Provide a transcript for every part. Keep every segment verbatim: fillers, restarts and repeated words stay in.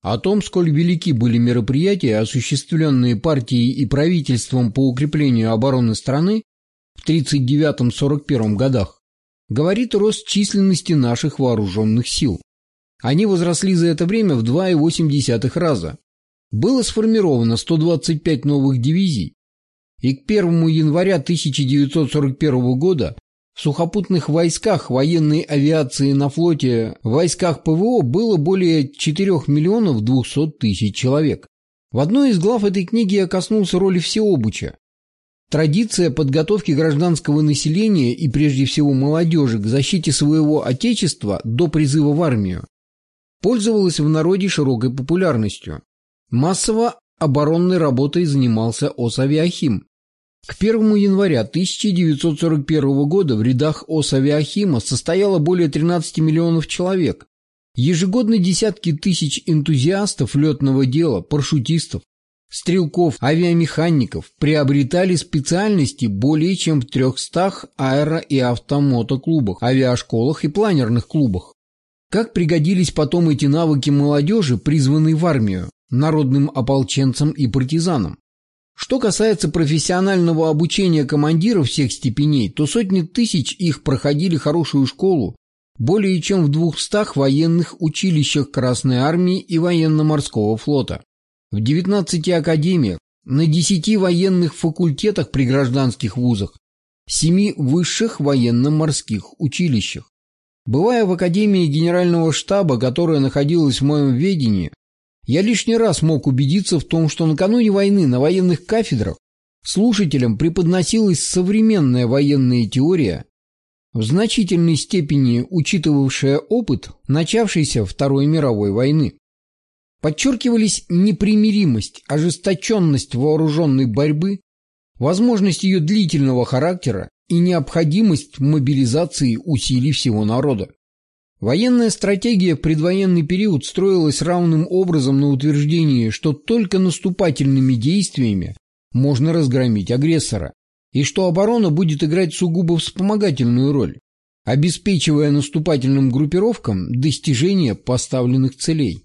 О том, сколь велики были мероприятия, осуществленные партией и правительством по укреплению обороны страны в тридцать девятом — сорок первом годах, говорит рост численности наших вооруженных сил. Они возросли за это время в два и восемь десятых раза. Было сформировано сто двадцать пять новых дивизий, и к первому января тысяча девятьсот сорок первого года в сухопутных войсках, военной авиации, на флоте, в войсках ПВО было более четырёх миллионов двухсот тысяч человек. В одной из глав этой книги я коснулся роли всеобуча. Традиция подготовки гражданского населения и прежде всего молодежи к защите своего отечества до призыва в армию пользовалась в народе широкой популярностью. Массово оборонной работой занимался Осавиахим. К первому января тысяча девятьсот сорок первого года в рядах Осавиахима состояло более тринадцати миллионов человек. Ежегодно десятки тысяч энтузиастов летного дела, парашютистов, стрелков, авиамехаников приобретали специальности более чем в трехстах аэро- и автомотоклубах, авиашколах и планерных клубах. Как пригодились потом эти навыки молодежи, призванной в армию, народным ополченцам и партизанам? Что касается профессионального обучения командиров всех степеней, то сотни тысяч их проходили хорошую школу более чем в двухстах военных училищах Красной Армии и Военно-Морского флота, в девятнадцати академиях, на десяти военных факультетах при гражданских вузах, семи высших военно-морских училищах. Бывая в Академии Генерального штаба, которая находилась в моем ведении, я лишний раз мог убедиться в том, что накануне войны на военных кафедрах слушателям преподносилась современная военная теория, в значительной степени учитывавшая опыт начавшейся Второй мировой войны. Подчеркивались непримиримость, ожесточенность вооруженной борьбы, возможность ее длительного характера и необходимость мобилизации усилий всего народа. Военная стратегия в предвоенный период строилась равным образом на утверждении, что только наступательными действиями можно разгромить агрессора, и что оборона будет играть сугубо вспомогательную роль, обеспечивая наступательным группировкам достижение поставленных целей.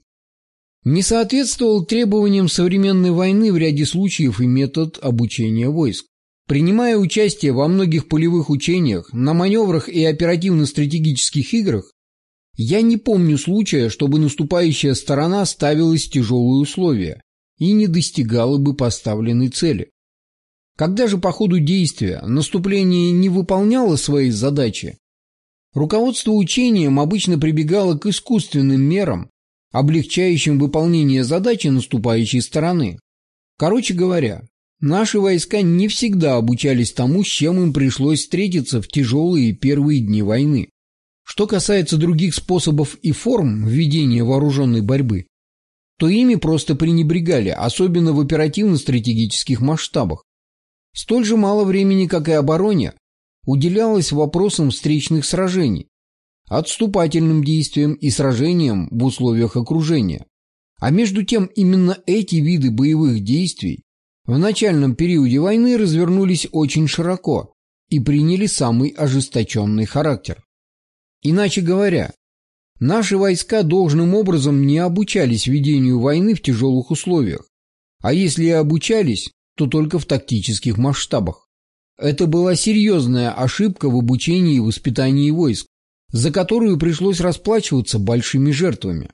Не соответствовал требованиям современной войны в ряде случаев и метод обучения войск. Принимая участие во многих полевых учениях, на маневрах и оперативно-стратегических играх, я не помню случая, чтобы наступающая сторона ставилась тяжелые условия и не достигала бы поставленной цели. Когда же по ходу действия наступление не выполняло своей задачи, руководство учением обычно прибегало к искусственным мерам, облегчающим выполнение задачи наступающей стороны. Короче говоря, наши войска не всегда обучались тому, с чем им пришлось встретиться в тяжелые первые дни войны. Что касается других способов и форм ведения вооруженной борьбы, то ими просто пренебрегали, особенно в оперативно-стратегических масштабах. Столь же мало времени, как и обороне, уделялось вопросам встречных сражений, отступательным действиям и сражениям в условиях окружения. А между тем именно эти виды боевых действий в начальном периоде войны развернулись очень широко и приняли самый ожесточенный характер. Иначе говоря, наши войска должным образом не обучались ведению войны в тяжелых условиях, а если и обучались, то только в тактических масштабах. Это была серьезная ошибка в обучении и воспитании войск, за которую пришлось расплачиваться большими жертвами.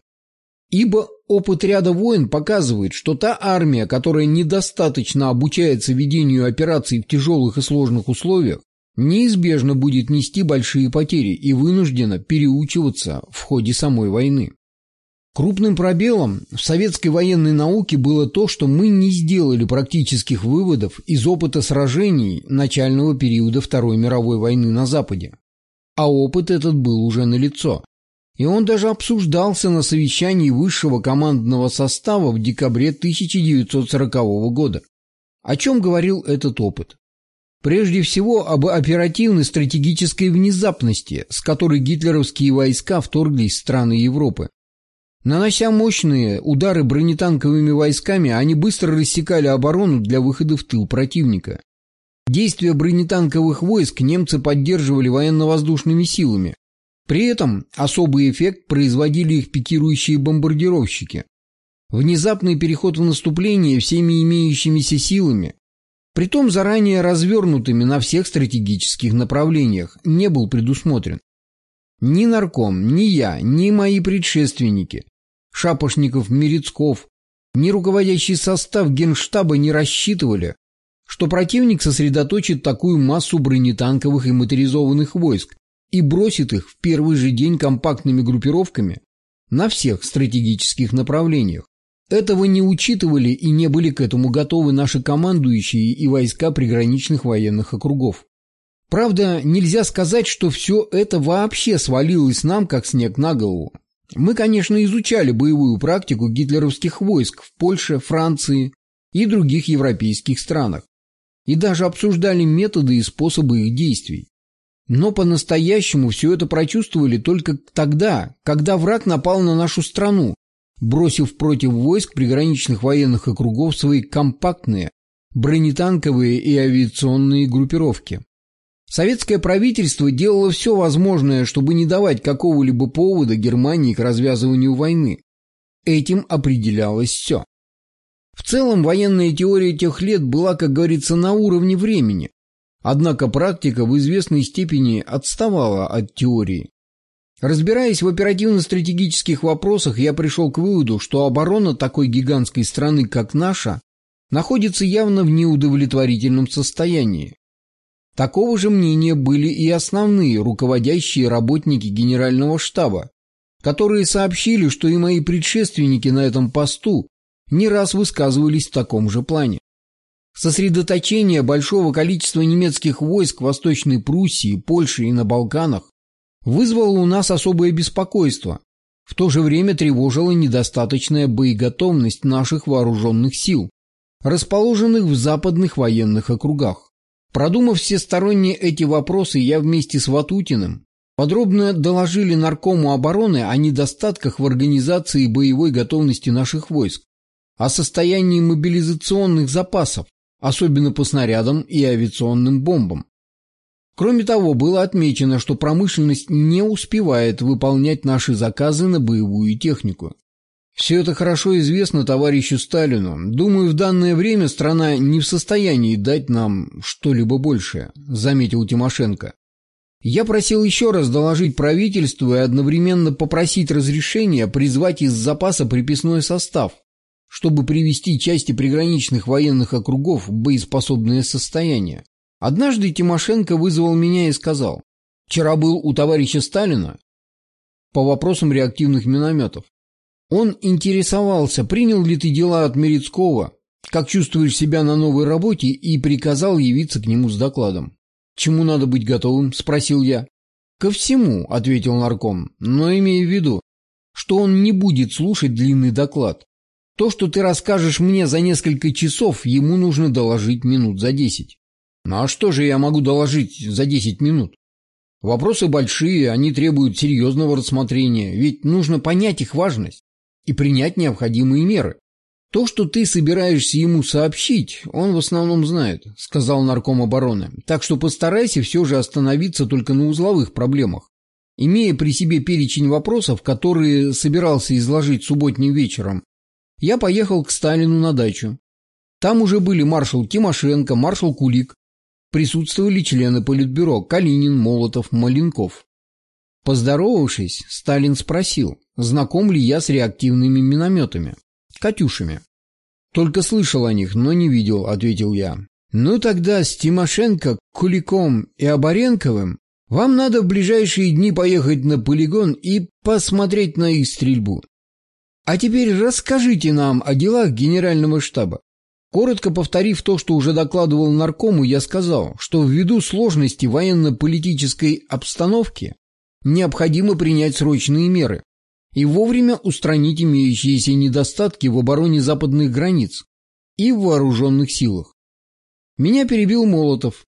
Ибо опыт ряда войн показывает, что та армия, которая недостаточно обучается ведению операций в тяжелых и сложных условиях, неизбежно будет нести большие потери и вынуждена переучиваться в ходе самой войны. Крупным пробелом в советской военной науке было то, что мы не сделали практических выводов из опыта сражений начального периода Второй мировой войны на Западе. А опыт этот был уже налицо. И он даже обсуждался на совещании высшего командного состава в декабре тысяча девятьсот сорокового года. О чем говорил этот опыт? Прежде всего об оперативно-стратегической внезапности, с которой гитлеровские войска вторглись в страны Европы. Нанося мощные удары бронетанковыми войсками, они быстро рассекали оборону для выхода в тыл противника. Действия бронетанковых войск немцы поддерживали военно-воздушными силами. При этом особый эффект производили их пикирующие бомбардировщики. Внезапный переход в наступление всеми имеющимися силами, притом заранее развернутыми на всех стратегических направлениях, не был предусмотрен. Ни нарком, ни я, ни мои предшественники, Шапошников, Мерецков, ни руководящий состав Генштаба не рассчитывали, что противник сосредоточит такую массу бронетанковых и моторизованных войск и бросит их в первый же день компактными группировками на всех стратегических направлениях. Этого не учитывали и не были к этому готовы наши командующие и войска приграничных военных округов. Правда, нельзя сказать, что все это вообще свалилось нам, как снег на голову. Мы, конечно, изучали боевую практику гитлеровских войск в Польше, Франции и других европейских странах, и даже обсуждали методы и способы их действий. Но по-настоящему все это прочувствовали только тогда, когда враг напал на нашу страну, бросив против войск приграничных военных округов свои компактные бронетанковые и авиационные группировки. Советское правительство делало все возможное, чтобы не давать какого-либо повода Германии к развязыванию войны. Этим определялось все. В целом, военная теория тех лет была, как говорится, на уровне времени, однако практика в известной степени отставала от теории. Разбираясь в оперативно-стратегических вопросах, я пришел к выводу, что оборона такой гигантской страны, как наша, находится явно в неудовлетворительном состоянии. Такого же мнения были и основные руководящие работники Генерального штаба, которые сообщили, что и мои предшественники на этом посту не раз высказывались в таком же плане. Сосредоточение большого количества немецких войск в Восточной Пруссии, Польше и на Балканах вызвало у нас особое беспокойство, в то же время тревожила недостаточная боеготовность наших вооруженных сил, расположенных в западных военных округах. Продумав всесторонне эти вопросы, я вместе с Ватутиным подробно доложили наркому обороны о недостатках в организации боевой готовности наших войск, о состоянии мобилизационных запасов, особенно по снарядам и авиационным бомбам. Кроме того, было отмечено, что промышленность не успевает выполнять наши заказы на боевую технику. Все это хорошо известно товарищу Сталину. Думаю, в данное время страна не в состоянии дать нам что-либо большее, заметил Тимошенко. Я просил еще раз доложить правительству и одновременно попросить разрешения призвать из запаса приписной состав, чтобы привести части приграничных военных округов в боеспособное состояние. Однажды Тимошенко вызвал меня и сказал: «Вчера был у товарища Сталина по вопросам реактивных минометов. Он интересовался, принял ли ты дела от Мерецкого, как чувствуешь себя на новой работе, и приказал явиться к нему с докладом». «Чему надо быть готовым?» – спросил я. «Ко всему», – ответил нарком, – «но имея в виду, что он не будет слушать длинный доклад. То, что ты расскажешь мне за несколько часов, ему нужно доложить минут за десять». «Ну а что же я могу доложить за десять минут? Вопросы большие, они требуют серьезного рассмотрения, ведь нужно понять их важность и принять необходимые меры. То, что ты собираешься ему сообщить, он в основном знает», — сказал нарком обороны. «Так что постарайся все же остановиться только на узловых проблемах. Имея при себе перечень вопросов, которые собирался изложить субботним вечером, я поехал к Сталину на дачу. Там уже были маршал Тимошенко, маршал Кулик. Присутствовали члены Политбюро Калинин, Молотов, Маленков. Поздоровавшись, Сталин спросил, знаком ли я с реактивными минометами, «Катюшами». «Только слышал о них, но не видел», — ответил я. «Ну тогда с Тимошенко, Куликом и Оборенковым вам надо в ближайшие дни поехать на полигон и посмотреть на их стрельбу. А теперь расскажите нам о делах Генерального штаба». Коротко повторив то, что уже докладывал наркому, я сказал, что ввиду сложности военно-политической обстановки необходимо принять срочные меры и вовремя устранить имеющиеся недостатки в обороне западных границ и в вооруженных силах. Меня перебил Молотов.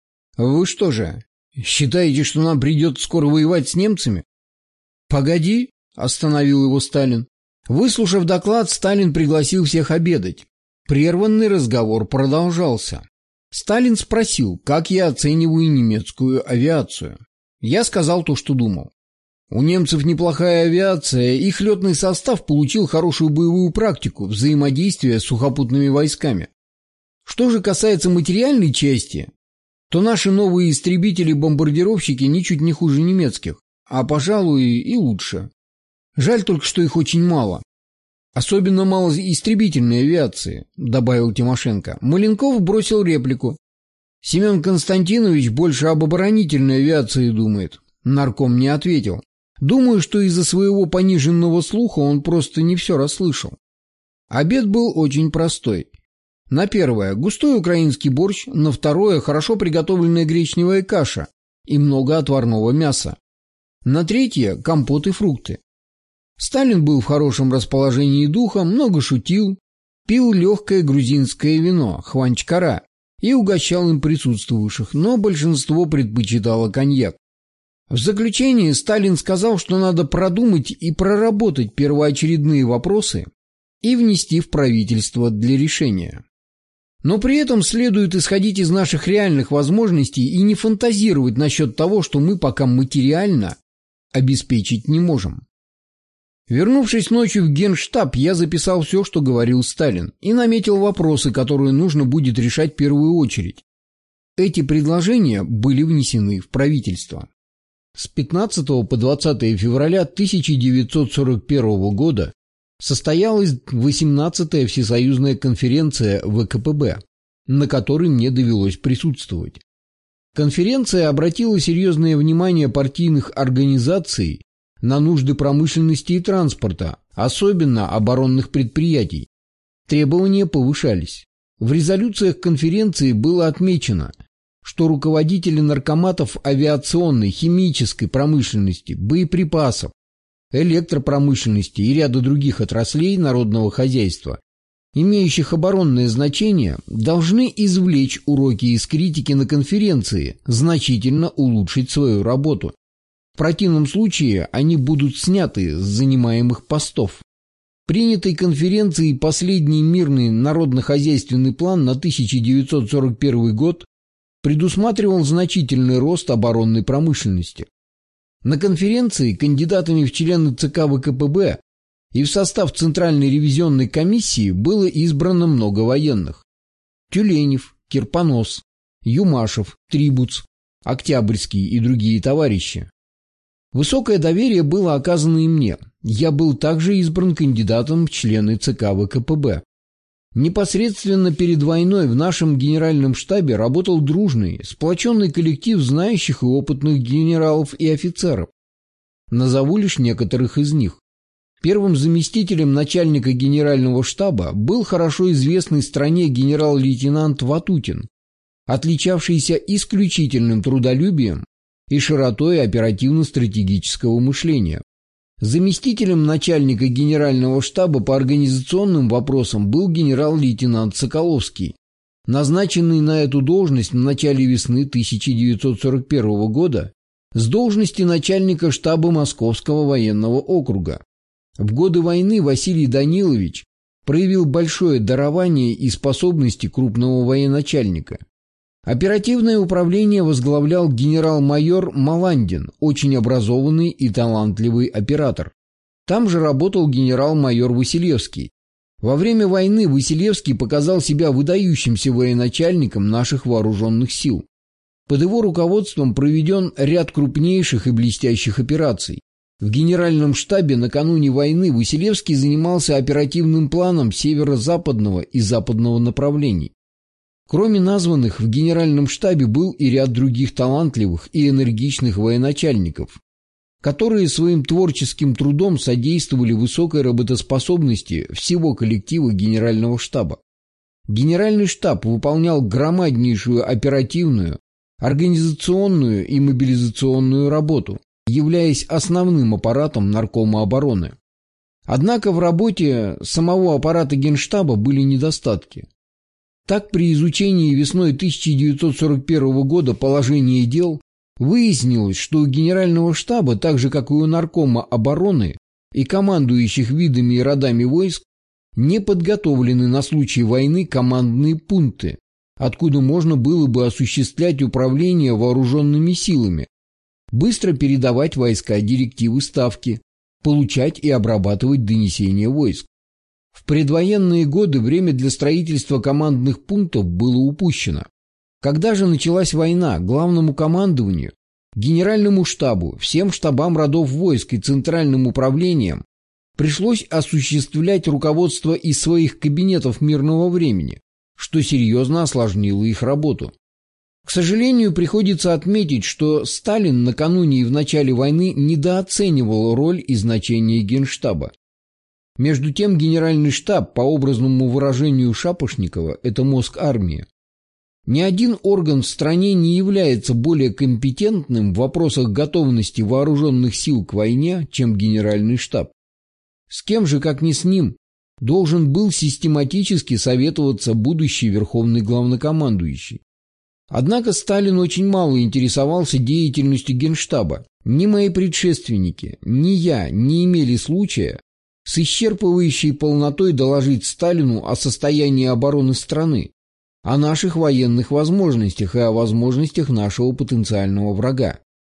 «Вы что же, считаете, что нам придется скоро воевать с немцами?» «Погоди», — остановил его Сталин. Выслушав доклад, Сталин пригласил всех обедать. Прерванный разговор продолжался. Сталин спросил, как я оцениваю немецкую авиацию. Я сказал то, что думал. У немцев неплохая авиация, их летный состав получил хорошую боевую практику взаимодействия с сухопутными войсками. Что же касается материальной части, то наши новые истребители-бомбардировщики ничуть не хуже немецких, а, пожалуй, и лучше. Жаль только, что их очень мало. Особенно мало истребительной авиации, добавил Тимошенко. Маленков бросил реплику. Семен Константинович больше об оборонительной авиации думает. Нарком не ответил. Думаю, что из-за своего пониженного слуха он просто не все расслышал. Обед был очень простой. На первое – густой украинский борщ, на второе – хорошо приготовленная гречневая каша и много отварного мяса. На третье – компот и фрукты. Сталин был в хорошем расположении духа, много шутил, пил легкое грузинское вино, хванчкара, и угощал им присутствующих, но большинство предпочитало коньяк. В заключение Сталин сказал, что надо продумать и проработать первоочередные вопросы и внести в правительство для решения. Но при этом следует исходить из наших реальных возможностей и не фантазировать насчет того, что мы пока материально обеспечить не можем. Вернувшись ночью в Генштаб, я записал все, что говорил Сталин, и наметил вопросы, которые нужно будет решать в первую очередь. Эти предложения были внесены в правительство. С пятнадцатого по двадцатое февраля тысяча девятьсот сорок первого года состоялась восемнадцатая Всесоюзная конференция вэ ка пэ бэ, на которой мне довелось присутствовать. Конференция обратила серьезное внимание партийных организаций на нужды промышленности и транспорта, особенно оборонных предприятий. Требования повышались. В резолюциях конференции было отмечено, что руководители наркоматов авиационной, химической промышленности, боеприпасов, электропромышленности и ряда других отраслей народного хозяйства, имеющих оборонное значение, должны извлечь уроки из критики на конференции, значительно улучшить свою работу. В противном случае они будут сняты с занимаемых постов. Принятый конференцией последний мирный народно-хозяйственный план на тысяча девятьсот сорок первый год предусматривал значительный рост оборонной промышленности. На конференции кандидатами в члены ЦК вэ ка пэ бэ и в состав Центральной ревизионной комиссии было избрано много военных. Тюленев, Кирпонос, Юмашев, Трибуц, Октябрьский и другие товарищи. Высокое доверие было оказано и мне. Я был также избран кандидатом в члены ЦК вэ ка пэ бэ. Непосредственно перед войной в нашем генеральном штабе работал дружный, сплоченный коллектив знающих и опытных генералов и офицеров. Назову лишь некоторых из них. Первым заместителем начальника генерального штаба был хорошо известный стране генерал-лейтенант Ватутин, отличавшийся исключительным трудолюбием и широтой оперативно-стратегического мышления. Заместителем начальника генерального штаба по организационным вопросам был генерал-лейтенант Соколовский, назначенный на эту должность в начале весны тысяча девятьсот сорок первого года с должности начальника штаба Московского военного округа. В годы войны Василий Данилович проявил большое дарование и способности крупного военачальника. Оперативное управление возглавлял генерал-майор Маландин, очень образованный и талантливый оператор. Там же работал генерал-майор Василевский. Во время войны Василевский показал себя выдающимся военачальником наших вооруженных сил. Под его руководством проведен ряд крупнейших и блестящих операций. В генеральном штабе накануне войны Василевский занимался оперативным планом северо-западного и западного направлений. Кроме названных, в генеральном штабе был и ряд других талантливых и энергичных военачальников, которые своим творческим трудом содействовали высокой работоспособности всего коллектива генерального штаба. Генеральный штаб выполнял громаднейшую оперативную, организационную и мобилизационную работу, являясь основным аппаратом Наркома обороны. Однако в работе самого аппарата Генштаба были недостатки. Так, при изучении весной тысяча девятьсот сорок первого года положения дел выяснилось, что у Генерального штаба, так же как и у Наркома обороны и командующих видами и родами войск, не подготовлены на случай войны командные пункты, откуда можно было бы осуществлять управление вооруженными силами, быстро передавать войска директивы ставки, получать и обрабатывать донесения войск. В предвоенные годы время для строительства командных пунктов было упущено. Когда же началась война, главному командованию, генеральному штабу, всем штабам родов войск и центральным управлениям пришлось осуществлять руководство из своих кабинетов мирного времени, что серьезно осложнило их работу. К сожалению, приходится отметить, что Сталин накануне и в начале войны недооценивал роль и значение Генштаба. Между тем, генеральный штаб, по образному выражению Шапошникова, это мозг армии. Ни один орган в стране не является более компетентным в вопросах готовности вооруженных сил к войне, чем генеральный штаб. С кем же, как не с ним, должен был систематически советоваться будущий верховный главнокомандующий? Однако Сталин очень мало интересовался деятельностью Генштаба. Ни мои предшественники, ни я не имели случая с исчерпывающей полнотой доложить Сталину о состоянии обороны страны, о наших военных возможностях и о возможностях нашего потенциального врага.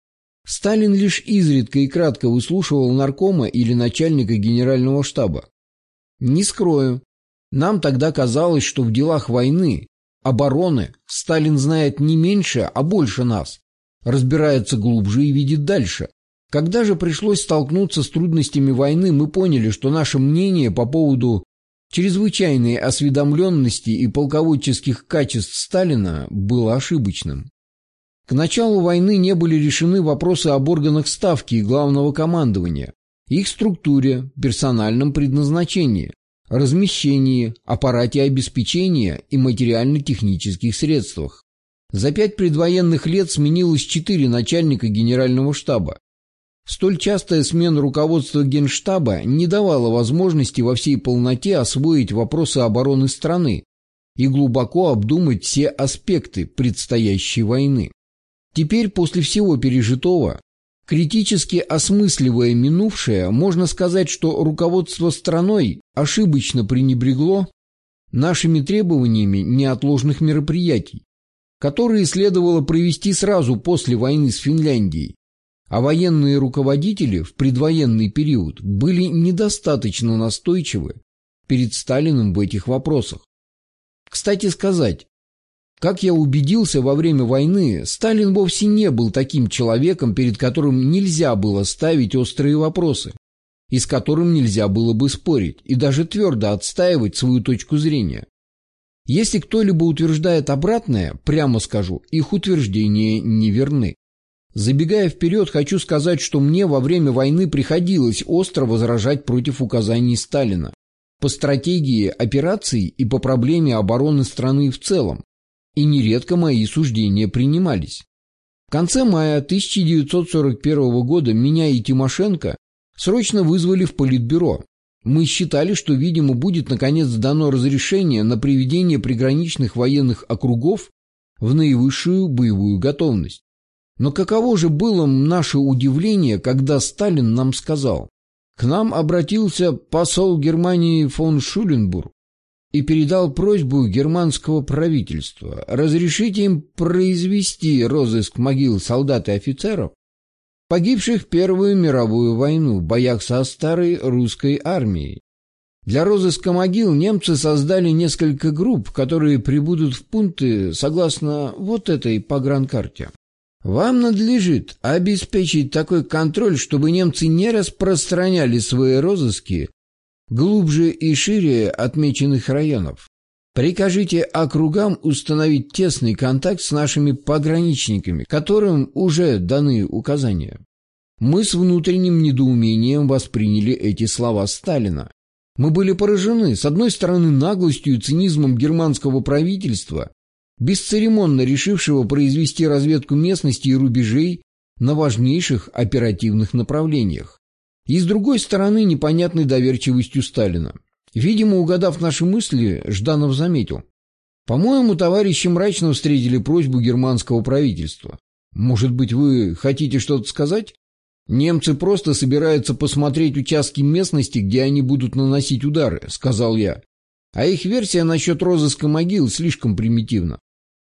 Сталин лишь изредка и кратко выслушивал наркома или начальника генерального штаба. Не скрою, нам тогда казалось, что в делах войны, обороны Сталин знает не меньше, а больше нас, разбирается глубже и видит дальше. Когда же пришлось столкнуться с трудностями войны, мы поняли, что наше мнение по поводу чрезвычайной осведомленности и полководческих качеств Сталина было ошибочным. К началу войны не были решены вопросы об органах ставки и главного командования, их структуре, персональном предназначении, размещении, аппарате обеспечения и материально-технических средствах. За пять предвоенных лет сменилось четыре начальника генерального штаба. Столь частая смена руководства Генштаба не давала возможности во всей полноте освоить вопросы обороны страны и глубоко обдумать все аспекты предстоящей войны. Теперь, после всего пережитого, критически осмысливая минувшее, можно сказать, что руководство страной ошибочно пренебрегло нашими требованиями неотложных мероприятий, которые следовало провести сразу после войны с Финляндией, а военные руководители в предвоенный период были недостаточно настойчивы перед Сталиным в этих вопросах. Кстати сказать, как я убедился во время войны, Сталин вовсе не был таким человеком, перед которым нельзя было ставить острые вопросы, и с которым нельзя было бы спорить, и даже твердо отстаивать свою точку зрения. Если кто-либо утверждает обратное, прямо скажу, их утверждения неверны. Забегая вперед, хочу сказать, что мне во время войны приходилось остро возражать против указаний Сталина по стратегии операций и по проблеме обороны страны в целом, и нередко мои суждения принимались. В конце мая тысяча девятьсот сорок первого года меня и Тимошенко срочно вызвали в Политбюро. Мы считали, что, видимо, будет наконец дано разрешение на приведение приграничных военных округов в наивысшую боевую готовность. Но каково же было наше удивление, когда Сталин нам сказал: «К нам обратился посол Германии фон Шуленбург и передал просьбу германского правительства разрешить им произвести розыск могил солдат и офицеров, погибших в Первую мировую войну в боях со старой русской армией. Для розыска могил немцы создали несколько групп, которые прибудут в пункты согласно вот этой погранкарте. Вам надлежит обеспечить такой контроль, чтобы немцы не распространяли свои розыски глубже и шире отмеченных районов. Прикажите округам установить тесный контакт с нашими пограничниками, которым уже даны указания». Мы с внутренним недоумением восприняли эти слова Сталина. Мы были поражены, с одной стороны, наглостью и цинизмом германского правительства, бесцеремонно решившего произвести разведку местности и рубежей на важнейших оперативных направлениях, и с другой стороны, непонятной доверчивостью Сталина. Видимо, угадав наши мысли, Жданов заметил: «По-моему, товарищи мрачно встретили просьбу германского правительства. Может быть, вы хотите что-то сказать? Немцы просто собираются посмотреть участки местности, где они будут наносить удары», — сказал я. «А их версия насчет розыска могил слишком примитивна.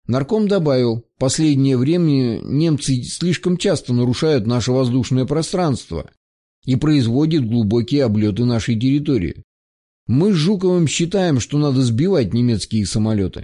Нарком добавил: последнее время немцы слишком часто нарушают наше воздушное пространство и производят глубокие облеты нашей территории. Мы с Жуковым считаем, что надо сбивать немецкие самолеты.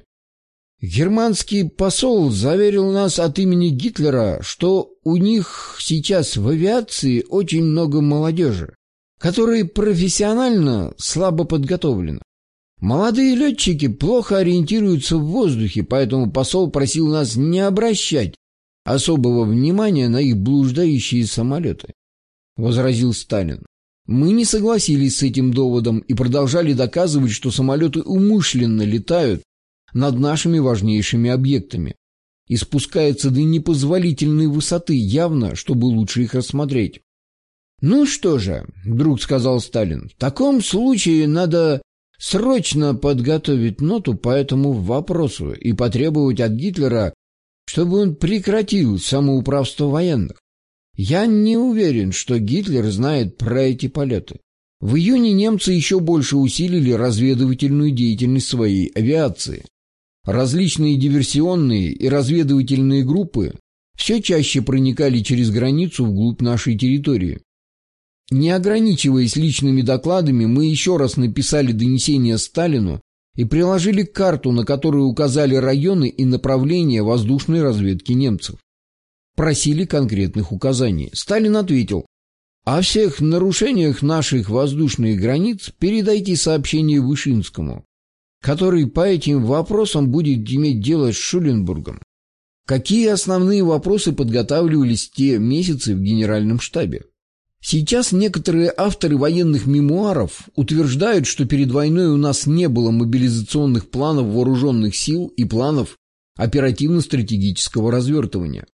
Германский посол заверил нас от имени Гитлера, что у них сейчас в авиации очень много молодежи, которые профессионально слабо подготовлены. Молодые летчики плохо ориентируются в воздухе, поэтому посол просил нас не обращать особого внимания на их блуждающие самолеты, — возразил Сталин. Мы не согласились с этим доводом и продолжали доказывать, что самолеты умышленно летают над нашими важнейшими объектами и спускаются до непозволительной высоты, явно, чтобы лучше их рассмотреть. «Ну что же», — вдруг сказал Сталин, — «в таком случае надо срочно подготовить ноту по этому вопросу и потребовать от Гитлера, чтобы он прекратил самоуправство военных. Я не уверен, что Гитлер знает про эти полеты». В июне немцы еще больше усилили разведывательную деятельность своей авиации. Различные диверсионные и разведывательные группы все чаще проникали через границу вглубь нашей территории. Не ограничиваясь личными докладами, мы еще раз написали донесение Сталину и приложили карту, на которой указали районы и направления воздушной разведки немцев. Просили конкретных указаний. Сталин ответил: «О всех нарушениях наших воздушных границ передайте сообщение Вышинскому, который по этим вопросам будет иметь дело с Шуленбургом». Какие основные вопросы подготавливались в те месяцы в Генеральном штабе? Сейчас некоторые авторы военных мемуаров утверждают, что перед войной у нас не было мобилизационных планов вооруженных сил и планов оперативно-стратегического развертывания.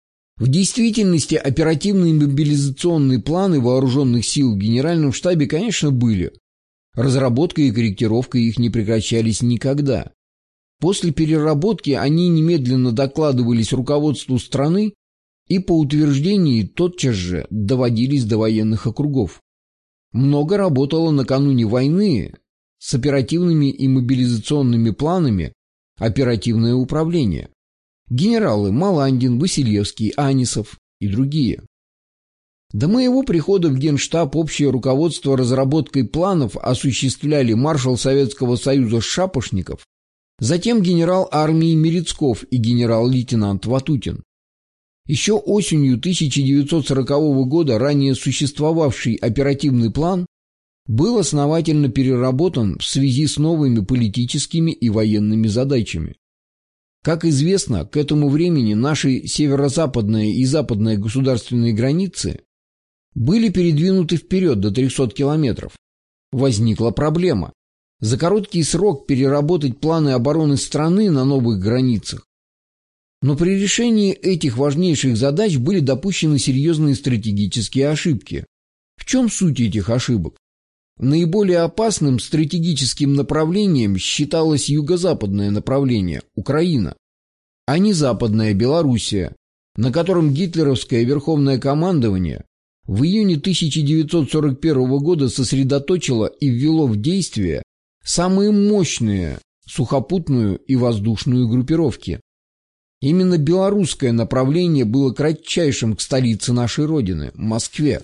В действительности оперативные мобилизационные планы вооруженных сил в Генеральном штабе, конечно, были. Разработка и корректировка их не прекращались никогда. После переработки они немедленно докладывались руководству страны и по утверждении тотчас же доводились до военных округов. Много работало накануне войны с оперативными и мобилизационными планами оперативное управление. Генералы Маландин, Василевский, Анисов и другие. До моего прихода в Генштаб общее руководство разработкой планов осуществляли маршал Советского Союза Шапошников, затем генерал армии Мерецков и генерал-лейтенант Ватутин. Еще осенью тысяча девятьсот сорокового года ранее существовавший оперативный план был основательно переработан в связи с новыми политическими и военными задачами. Как известно, к этому времени наши северо-западная и западная государственные границы были передвинуты вперед до трехсот километров. Возникла проблема: за короткий срок переработать планы обороны страны на новых границах. Но при решении этих важнейших задач были допущены серьезные стратегические ошибки. В чем суть этих ошибок? Наиболее опасным стратегическим направлением считалось юго-западное направление – Украина, а не западная Белоруссия, на котором гитлеровское верховное командование в июне тысяча девятьсот сорок первого года сосредоточило и ввело в действие самые мощные сухопутную и воздушную группировки. Именно белорусское направление было кратчайшим к столице нашей Родины – Москве.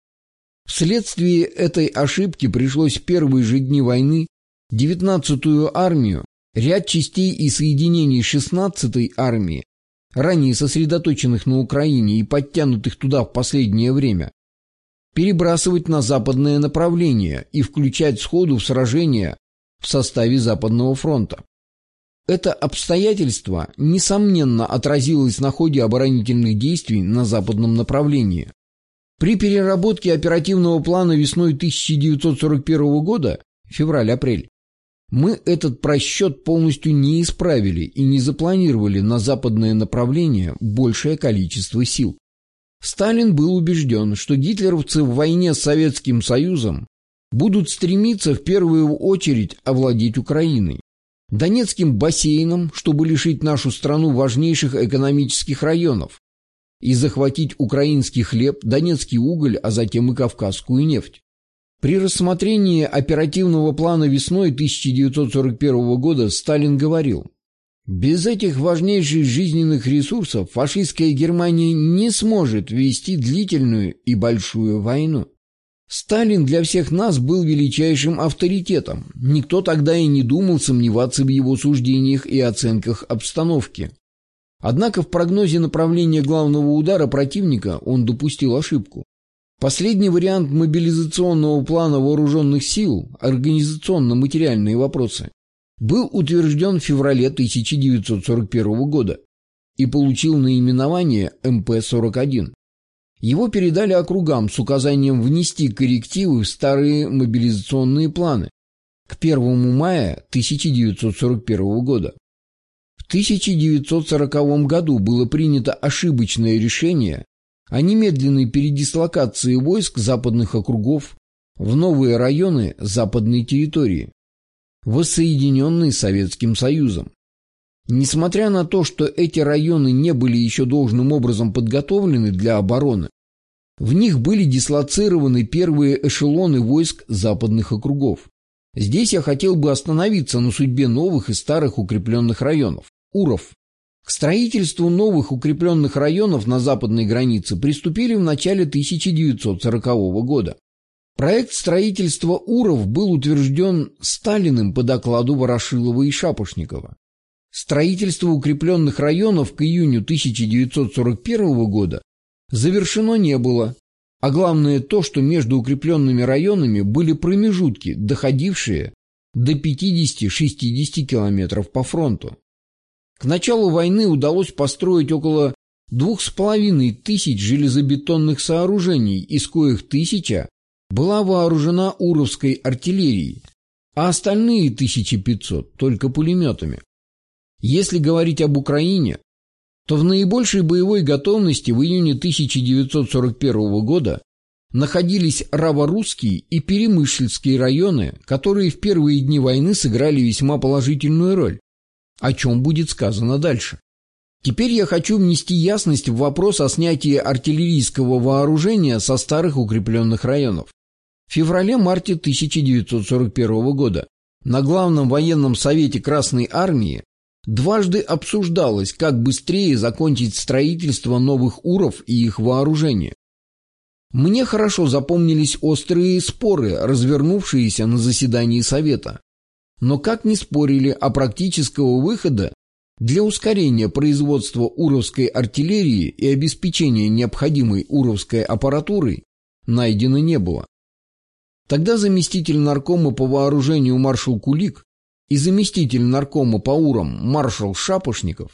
Вследствие этой ошибки пришлось в первые же дни войны девятнадцатую армию, ряд частей и соединений шестнадцатой армии, ранее сосредоточенных на Украине и подтянутых туда в последнее время, перебрасывать на западное направление и включать сходу в сражения в составе Западного фронта. Это обстоятельство, несомненно, отразилось на ходе оборонительных действий на западном направлении. При переработке оперативного плана весной тысяча девятьсот сорок первого года, февраль-апрель, мы этот просчет полностью не исправили и не запланировали на западное направление большее количество сил. Сталин был убежден, что гитлеровцы в войне с Советским Союзом будут стремиться в первую очередь овладеть Украиной, Донецким бассейном, чтобы лишить нашу страну важнейших экономических районов и захватить украинский хлеб, донецкий уголь, а затем и кавказскую нефть. При рассмотрении оперативного плана весной тысяча девятьсот сорок первого года Сталин говорил: Без этих важнейших жизненных ресурсов фашистская Германия не сможет вести длительную и большую войну. Сталин для всех нас был величайшим авторитетом. Никто тогда и не думал сомневаться в его суждениях и оценках обстановки. Однако в прогнозе направления главного удара противника он допустил ошибку. Последний вариант мобилизационного плана вооруженных сил, организационно-материальные вопросы, был утвержден в феврале тысяча девятьсот сорок первого года и получил наименование эм пэ сорок один. Его передали округам с указанием внести коррективы в старые мобилизационные планы к первому мая тысяча девятьсот сорок первого года. В тысяча девятьсот сороковом году было принято ошибочное решение о немедленной передислокации войск западных округов в новые районы западной территории, воссоединенные с Советским Союзом. Несмотря на то, что эти районы не были еще должным образом подготовлены для обороны, в них были дислоцированы первые эшелоны войск западных округов. Здесь я хотел бы остановиться на судьбе новых и старых укрепленных районов – УРов. К строительству новых укрепленных районов на западной границе приступили в начале тысяча девятьсот сорокового года. Проект строительства УРов был утвержден Сталиным по докладу Ворошилова и Шапошникова. Строительство укрепленных районов к июню тысяча девятьсот сорок первого года завершено не было, а главное то, что между укрепленными районами были промежутки, доходившие до пятидесяти-шестидесяти километров по фронту. К началу войны удалось построить около двух с половиной тысяч железобетонных сооружений, из коих тысяча была вооружена уровской артиллерией, а остальные тысяча пятьсот только пулеметами. Если говорить об Украине, то в наибольшей боевой готовности в июне тысяча девятьсот сорок первого года находились Раворусский и Перемышльский районы, которые в первые дни войны сыграли весьма положительную роль, о чем будет сказано дальше. Теперь я хочу внести ясность в вопрос о снятии артиллерийского вооружения со старых укрепленных районов. В феврале-марте тысяча девятьсот сорок первого года на Главном военном совете Красной Армии дважды обсуждалось, как быстрее закончить строительство новых УРов и их вооружение. Мне хорошо запомнились острые споры, развернувшиеся на заседании Совета. Но как ни спорили, а практического выхода для ускорения производства уровской артиллерии и обеспечения необходимой уровской аппаратурой найдено не было. Тогда заместитель наркома по вооружению маршал Кулик и заместитель наркома по УРам маршал Шапошников,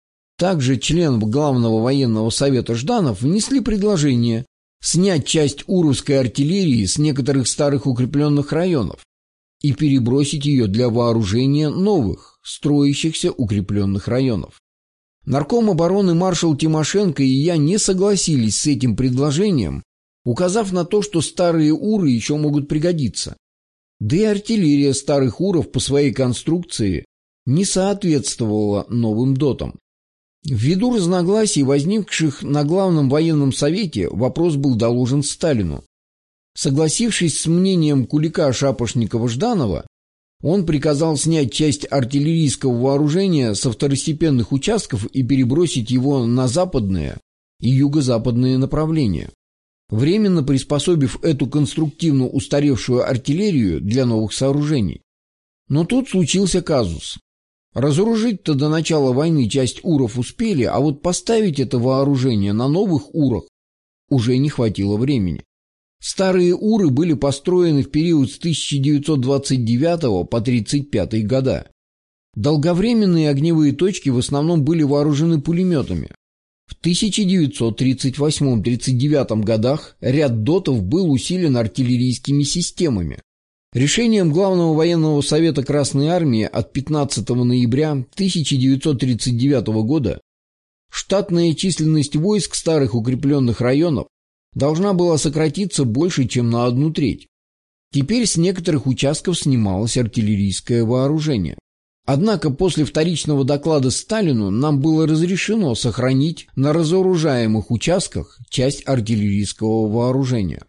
также член Главного военного совета Жданов, внесли предложение снять часть уровской артиллерии с некоторых старых укрепленных районов и перебросить ее для вооружения новых, строящихся укрепленных районов. Нарком обороны маршал Тимошенко и я не согласились с этим предложением, указав на то, что старые УРы еще могут пригодиться. Да и артиллерия старых УРов по своей конструкции не соответствовала новым дотам. Ввиду разногласий, возникших на Главном военном совете, вопрос был доложен Сталину. Согласившись с мнением Кулика, Шапошникова, Жданова, он приказал снять часть артиллерийского вооружения со второстепенных участков и перебросить его на западное и юго-западное направления, временно приспособив эту конструктивно устаревшую артиллерию для новых сооружений. Но тут случился казус. Разоружить-то до начала войны часть УРов успели, а вот поставить это вооружение на новых УРах уже не хватило времени. Старые УРы были построены в период с тысяча девятьсот двадцать девятого по тридцать пятый года. Долговременные огневые точки в основном были вооружены пулеметами. В тысяча девятьсот тридцать восьмом — тридцать девятом годах ряд дотов был усилен артиллерийскими системами. Решением Главного военного совета Красной Армии от пятнадцатого ноября тысяча девятьсот тридцать девятого года штатная численность войск старых укрепленных районов должна была сократиться больше, чем на одну треть. Теперь с некоторых участков снималось артиллерийское вооружение. Однако после вторичного доклада Сталину нам было разрешено сохранить на разоружаемых участках часть артиллерийского вооружения.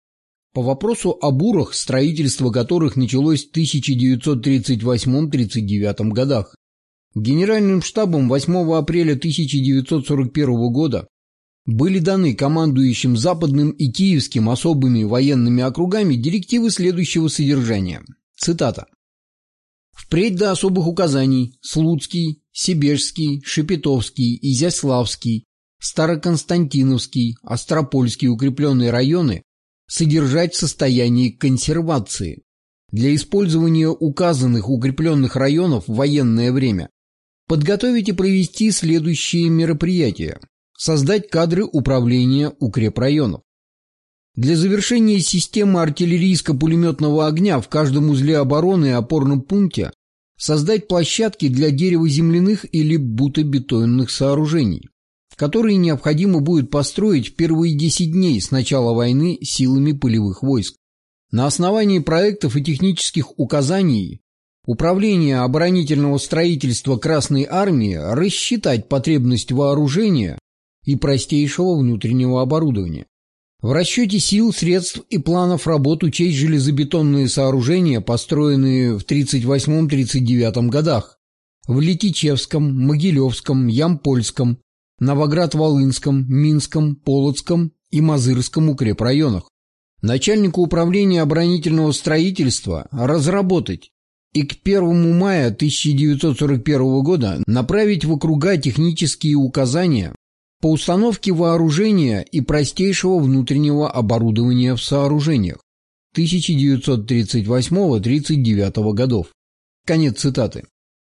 По вопросу об УРах, строительство которых началось в тысяча девятьсот тридцать восьмом — тридцать девятом годах, Генеральным штабом восьмого апреля тысяча девятьсот сорок первого года были даны командующим Западным и Киевским особыми военными округами директивы следующего содержания. Цитата. «Впредь до особых указаний Слуцкий, Себежский, Шепетовский, Изяславский, Староконстантиновский, Остропольский укрепленные районы содержать в состоянии консервации. Для использования указанных укрепленных районов в военное время подготовить и провести следующие мероприятия. Создать кадры управления укрепрайонов. Для завершения системы артиллерийско-пулеметного огня в каждом узле обороны и опорном пункте создать площадки для деревоземляных или бутобетонных сооружений, которые необходимо будет построить в первые десять дней с начала войны силами полевых войск. На основании проектов и технических указаний Управление оборонительного строительства Красной Армии рассчитать потребность вооружения и простейшего внутреннего оборудования. В расчете сил, средств и планов работ учесть железобетонные сооружения, построенные в тридцать восьмом — тридцать девятом годах в Летичевском, Могилевском, Ямпольском, Новоград-Волынском, Минском, Полоцком и Мазырском укрепрайонах. Начальнику управления оборонительного строительства разработать и к первому мая тысяча девятьсот сорок первого года направить в округа технические указания по установке вооружения и простейшего внутреннего оборудования в сооружениях тысяча девятьсот тридцать восьмого — тридцать девятого годов. Конец цитаты.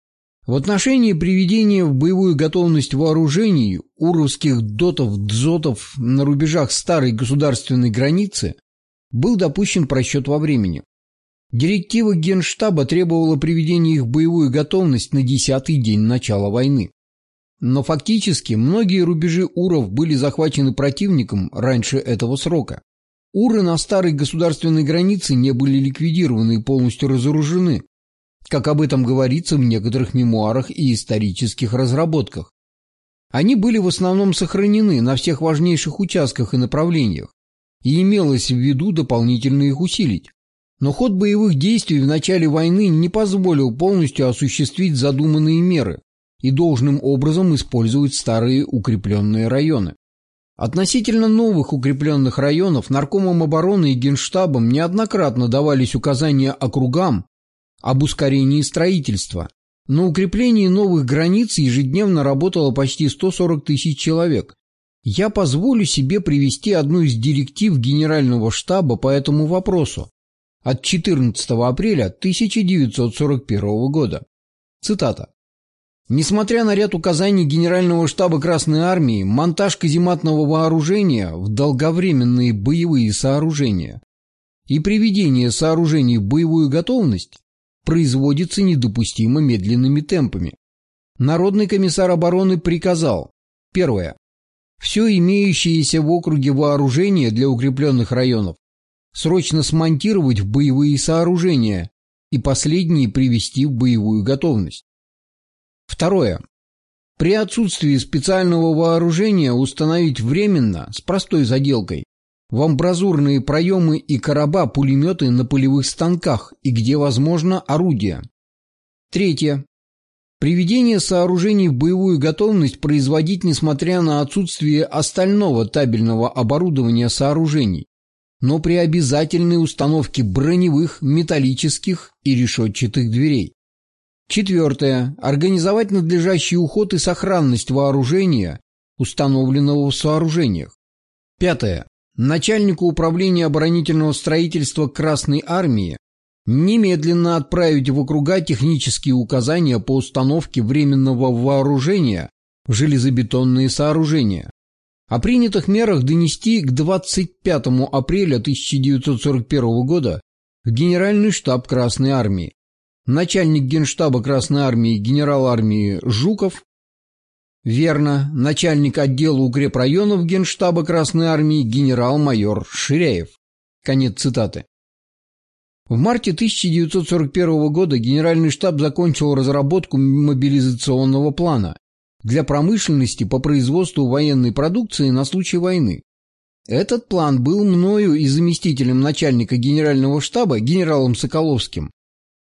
В отношении приведения в боевую готовность вооружений уровских дотов, дзотов на рубежах старой государственной границы был допущен просчет во времени. Директива Генштаба требовала приведения их в боевую готовность на десятый день начала войны. Но фактически многие рубежи уров были захвачены противником раньше этого срока. Уры на старой государственной границе не были ликвидированы и полностью разоружены, как об этом говорится в некоторых мемуарах и исторических разработках. Они были в основном сохранены на всех важнейших участках и направлениях, и имелось в виду дополнительно их усилить. Но ход боевых действий в начале войны не позволил полностью осуществить задуманные меры и должным образом использовать старые укрепленные районы. Относительно новых укрепленных районов Наркомом обороны и Генштабом неоднократно давались указания округам об ускорении строительства. На укреплении новых границ ежедневно работало почти сто сорок тысяч человек. Я позволю себе привести одну из директив Генерального штаба по этому вопросу от четырнадцатого апреля тысяча девятьсот сорок первого года. Цитата. Несмотря на ряд указаний Генерального штаба Красной Армии, монтаж казематного вооружения в долговременные боевые сооружения и приведение сооружений в боевую готовность производится недопустимо медленными темпами. Народный комиссар обороны приказал: первое. Все имеющееся в округе вооружение для укрепленных районов срочно смонтировать в боевые сооружения и последние привести в боевую готовность. Второе. При отсутствии специального вооружения установить временно, с простой заделкой, в амбразурные проемы и короба пулеметы на полевых станках и, где возможно, орудия. Третье. Приведение сооружений в боевую готовность производить несмотря на отсутствие остального табельного оборудования сооружений, но при обязательной установке броневых, металлических и решетчатых дверей. Четвертое. Организовать надлежащий уход и сохранность вооружения, установленного в сооружениях. Пятое. Начальнику управления оборонительного строительства Красной Армии немедленно отправить в округа технические указания по установке временного вооружения в железобетонные сооружения. О принятых мерах донести к двадцать пятому апреля тысяча девятьсот сорок первого года в Генеральный штаб Красной Армии. Начальник Генштаба Красной Армии генерал армии Жуков. Верно. Начальник отдела укрепрайонов Генштаба Красной Армии генерал-майор Ширяев. Конец цитаты. В марте тысяча девятьсот сорок первого года Генеральный штаб закончил разработку мобилизационного плана для промышленности по производству военной продукции на случай войны. Этот план был мною и заместителем начальника Генерального штаба генералом Соколовским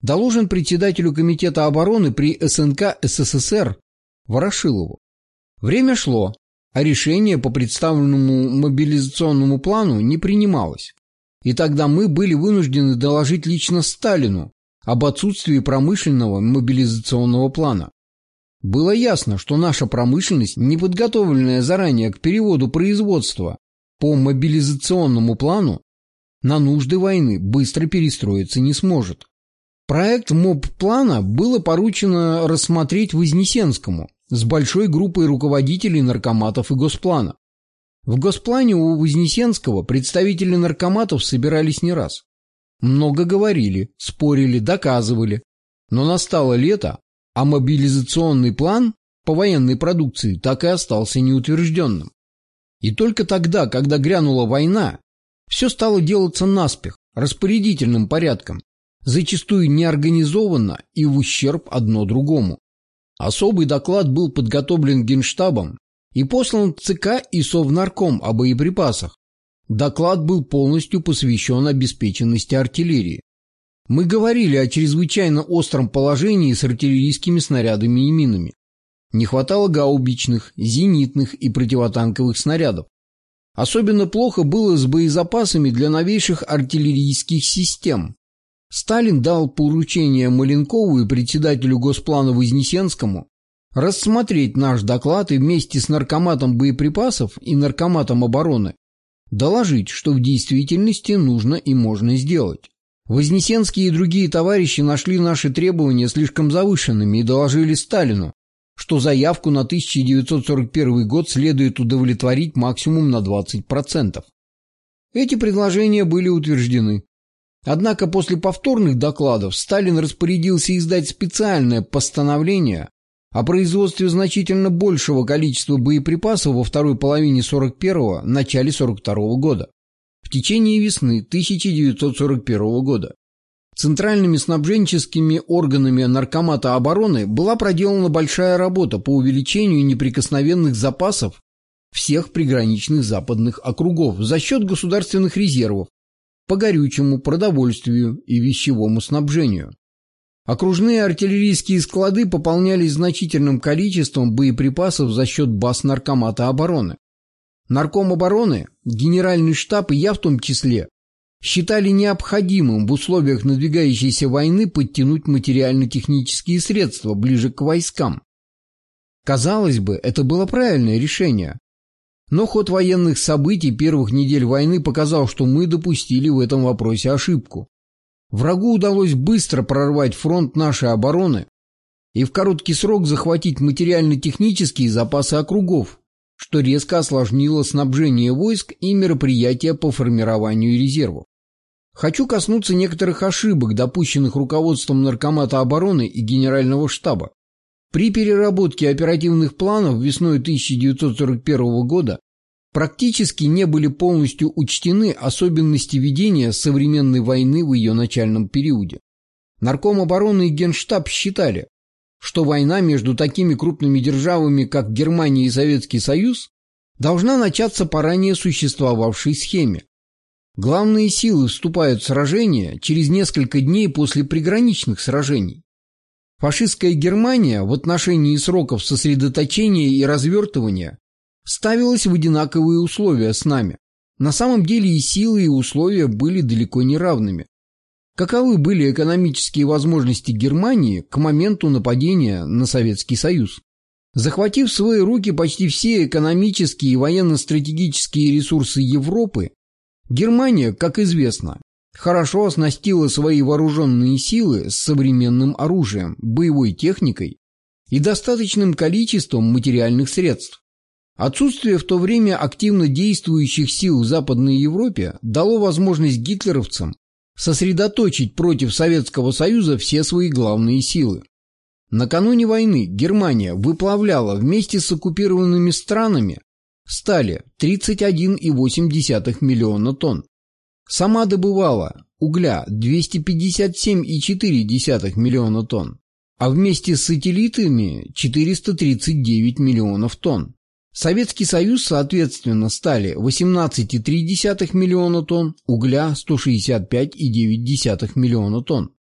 доложен председателю Комитета обороны при СНК СССР Ворошилову. Время шло, а решение по представленному мобилизационному плану не принималось. И тогда мы были вынуждены доложить лично Сталину об отсутствии промышленного мобилизационного плана. Было ясно, что наша промышленность, не подготовленная заранее к переводу производства по мобилизационному плану, на нужды войны быстро перестроиться не сможет. Проект МОБ-плана было поручено рассмотреть Вознесенскому с большой группой руководителей наркоматов и Госплана. В Госплане у Вознесенского представители наркоматов собирались не раз. Много говорили, спорили, доказывали. Но настало лето, а мобилизационный план по военной продукции так и остался неутвержденным. И только тогда, когда грянула война, все стало делаться наспех, распорядительным порядком, зачастую неорганизованно и в ущерб одно другому. Особый доклад был подготовлен Генштабом и послан в ЦК и Совнарком о боеприпасах. Доклад был полностью посвящен обеспеченности артиллерии. Мы говорили о чрезвычайно остром положении с артиллерийскими снарядами и минами. Не хватало гаубичных, зенитных и противотанковых снарядов. Особенно плохо было с боезапасами для новейших артиллерийских систем. Сталин дал поручение Маленкову и председателю Госплана Вознесенскому рассмотреть наш доклад и вместе с наркоматом боеприпасов и наркоматом обороны доложить, что в действительности нужно и можно сделать. Вознесенский и другие товарищи нашли наши требования слишком завышенными и доложили Сталину, что заявку на тысяча девятьсот сорок первый год следует удовлетворить максимум на двадцать процентов. Эти предложения были утверждены. Однако после повторных докладов Сталин распорядился издать специальное постановление о производстве значительно большего количества боеприпасов во второй половине сорок первого – начале сорок второго года, в течение весны тысяча девятьсот сорок первого года. Центральными снабженческими органами Наркомата обороны была проделана большая работа по увеличению неприкосновенных запасов всех приграничных западных округов за счет государственных резервов по горючему, продовольствию и вещевому снабжению. Окружные артиллерийские склады пополнялись значительным количеством боеприпасов за счет баз Наркомата обороны. Нарком обороны, Генеральный штаб и я в том числе считали необходимым в условиях надвигающейся войны подтянуть материально-технические средства ближе к войскам. Казалось бы, это было правильное решение. Но ход военных событий первых недель войны показал, что мы допустили в этом вопросе ошибку. Врагу удалось быстро прорвать фронт нашей обороны и в короткий срок захватить материально-технические запасы округов, что резко осложнило снабжение войск и мероприятия по формированию резервов. Хочу коснуться некоторых ошибок, допущенных руководством Наркомата обороны и Генерального штаба. При переработке оперативных планов весной тысяча девятьсот сорок первого года практически не были полностью учтены особенности ведения современной войны в ее начальном периоде. Нарком обороны и Генштаб считали, что война между такими крупными державами, как Германия и Советский Союз, должна начаться по ранее существовавшей схеме. Главные силы вступают в сражение через несколько дней после приграничных сражений. Фашистская Германия в отношении сроков сосредоточения и развертывания ставилась в одинаковые условия с нами. На самом деле и силы, и условия были далеко не равными. Каковы были экономические возможности Германии к моменту нападения на Советский Союз? Захватив в свои руки почти все экономические и военно-стратегические ресурсы Европы, Германия, как известно, хорошо оснастила свои вооруженные силы с современным оружием, боевой техникой и достаточным количеством материальных средств. Отсутствие в то время активно действующих сил в Западной Европе дало возможность гитлеровцам сосредоточить против Советского Союза все свои главные силы. Накануне войны Германия выплавляла вместе с оккупированными странами стали тридцать один и восемь десятых миллиона тонн. Сама добывала угля двести пятьдесят семь и четыре десятых миллиона тонн, а вместе с сателлитами четыреста тридцать девять миллионов тонн. Советский Союз, соответственно, стали восемнадцать и три десятых миллиона тонн, угля сто шестьдесят пять и девять десятых миллиона тонн.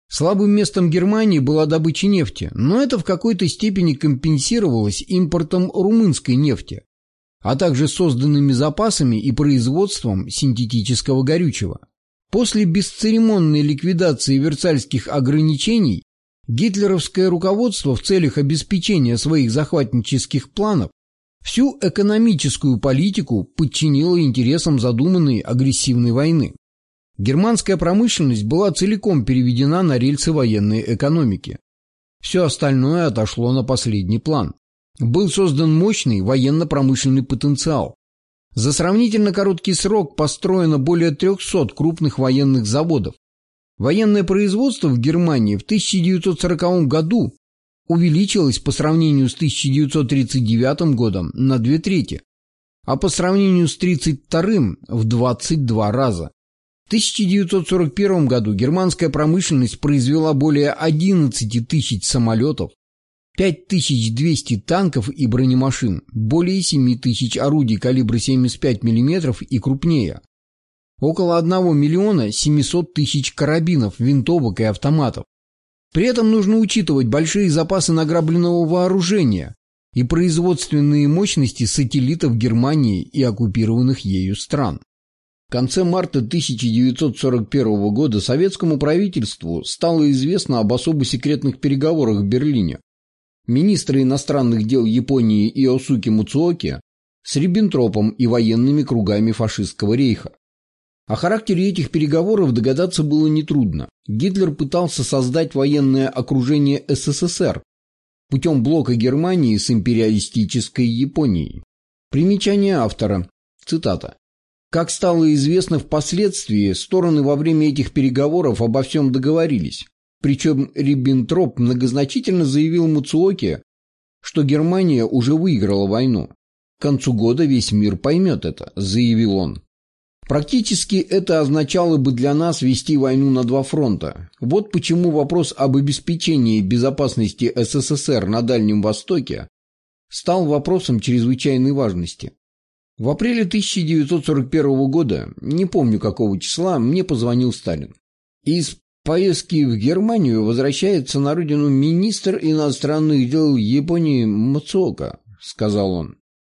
Слабым местом Германии была добыча нефти, но это в какой-то степени компенсировалось импортом румынской нефти, а также созданными запасами и производством синтетического горючего. После бесцеремонной ликвидации версальских ограничений гитлеровское руководство в целях обеспечения своих захватнических планов всю экономическую политику подчинило интересам задуманной агрессивной войны. Германская промышленность была целиком переведена на рельсы военной экономики. Все остальное отошло на последний план. Был создан мощный военно-промышленный потенциал. За сравнительно короткий срок построено более трехсот крупных военных заводов. Военное производство в Германии в тысяча девятьсот сороковом году увеличилось по сравнению с тысяча девятьсот тридцать девятым годом на две трети, а по сравнению с тридцать вторым в двадцать два раза. В тысяча девятьсот сорок первом году германская промышленность произвела более одиннадцати тысяч самолетов, пять тысяч двести танков и бронемашин, более семи тысяч орудий калибра семьдесят пять миллиметров и крупнее, около одного миллиона семисот тысяч карабинов, винтовок и автоматов. При этом нужно учитывать большие запасы награбленного вооружения и производственные мощности сателлитов Германии и оккупированных ею стран. В конце марта тысяча девятьсот сорок первого года советскому правительству стало известно об особо секретных переговорах в Берлине министра иностранных дел Японии Иосуке Муцуоки с Риббентропом и военными кругами фашистского рейха. О характере этих переговоров догадаться было нетрудно. Гитлер пытался создать военное окружение СССР путем блока Германии с империалистической Японией. Примечание автора. Цитата. Как стало известно впоследствии, стороны во время этих переговоров обо всем договорились. Причем Риббентроп многозначительно заявил Муцуоки, что Германия уже выиграла войну. К концу года весь мир поймет это, заявил он. Практически это означало бы для нас вести войну на два фронта. Вот почему вопрос об обеспечении безопасности СССР на Дальнем Востоке стал вопросом чрезвычайной важности. В апреле тысяча девятьсот сорок первого года, не помню какого числа, мне позвонил Сталин. Из поездки в Германию возвращается на родину министр иностранных дел Японии Муцуока, сказал он.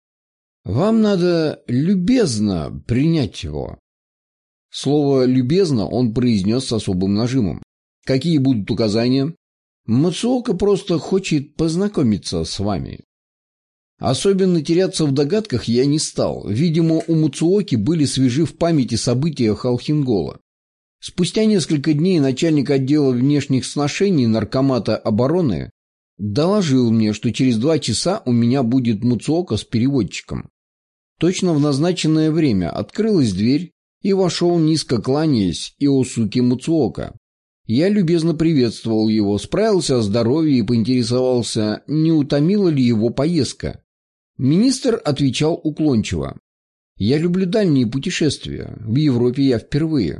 Вам надо любезно принять его. Слово «любезно» он произнес с особым нажимом. Какие будут указания? Муцуока просто хочет познакомиться с вами. Особенно теряться в догадках я не стал. Видимо, у Муцуоки были свежи в памяти события Халхингола. Спустя несколько дней начальник отдела внешних сношений Наркомата обороны доложил мне, что через два часа у меня будет Муцуока с переводчиком. Точно в назначенное время открылась дверь, и вошел, низко кланяясь, Иосуке Муцуока. Я любезно приветствовал его, справился о здоровье и поинтересовался, не утомила ли его поездка. Министр отвечал уклончиво. «Я люблю дальние путешествия. В Европе я впервые».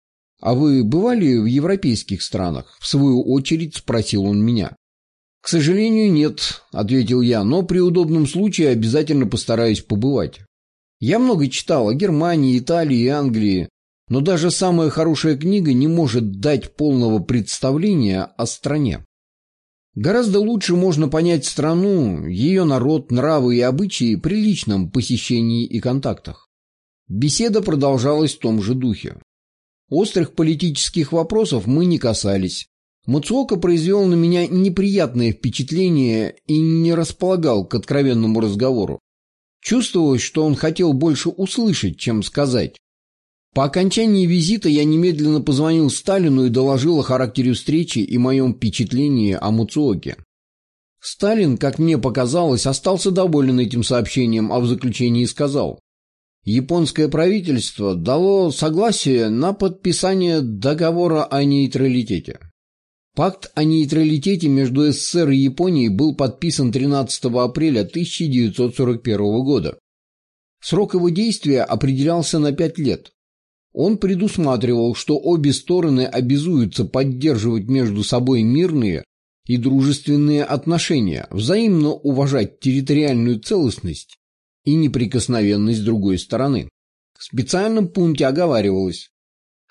«А вы бывали в европейских странах?» — в свою очередь спросил он меня. «К сожалению, нет», — ответил я, — «но при удобном случае обязательно постараюсь побывать. Я много читал о Германии, Италии и Англии, но даже самая хорошая книга не может дать полного представления о стране. Гораздо лучше можно понять страну, ее народ, нравы и обычаи при личном посещении и контактах». Беседа продолжалась в том же духе. Острых политических вопросов мы не касались. Муцуока произвел на меня неприятное впечатление и не располагал к откровенному разговору. Чувствовалось, что он хотел больше услышать, чем сказать. По окончании визита я немедленно позвонил Сталину и доложил о характере встречи и моем впечатлении о Муцуоке. Сталин, как мне показалось, остался доволен этим сообщением, а в заключении сказал: японское правительство дало согласие на подписание договора о нейтралитете. Пакт о нейтралитете между СССР и Японией был подписан тринадцатого апреля тысяча девятьсот сорок первого года. Срок его действия определялся на пять лет. Он предусматривал, что обе стороны обязуются поддерживать между собой мирные и дружественные отношения, взаимно уважать территориальную целостность и неприкосновенность другой стороны. В специальном пункте оговаривалось,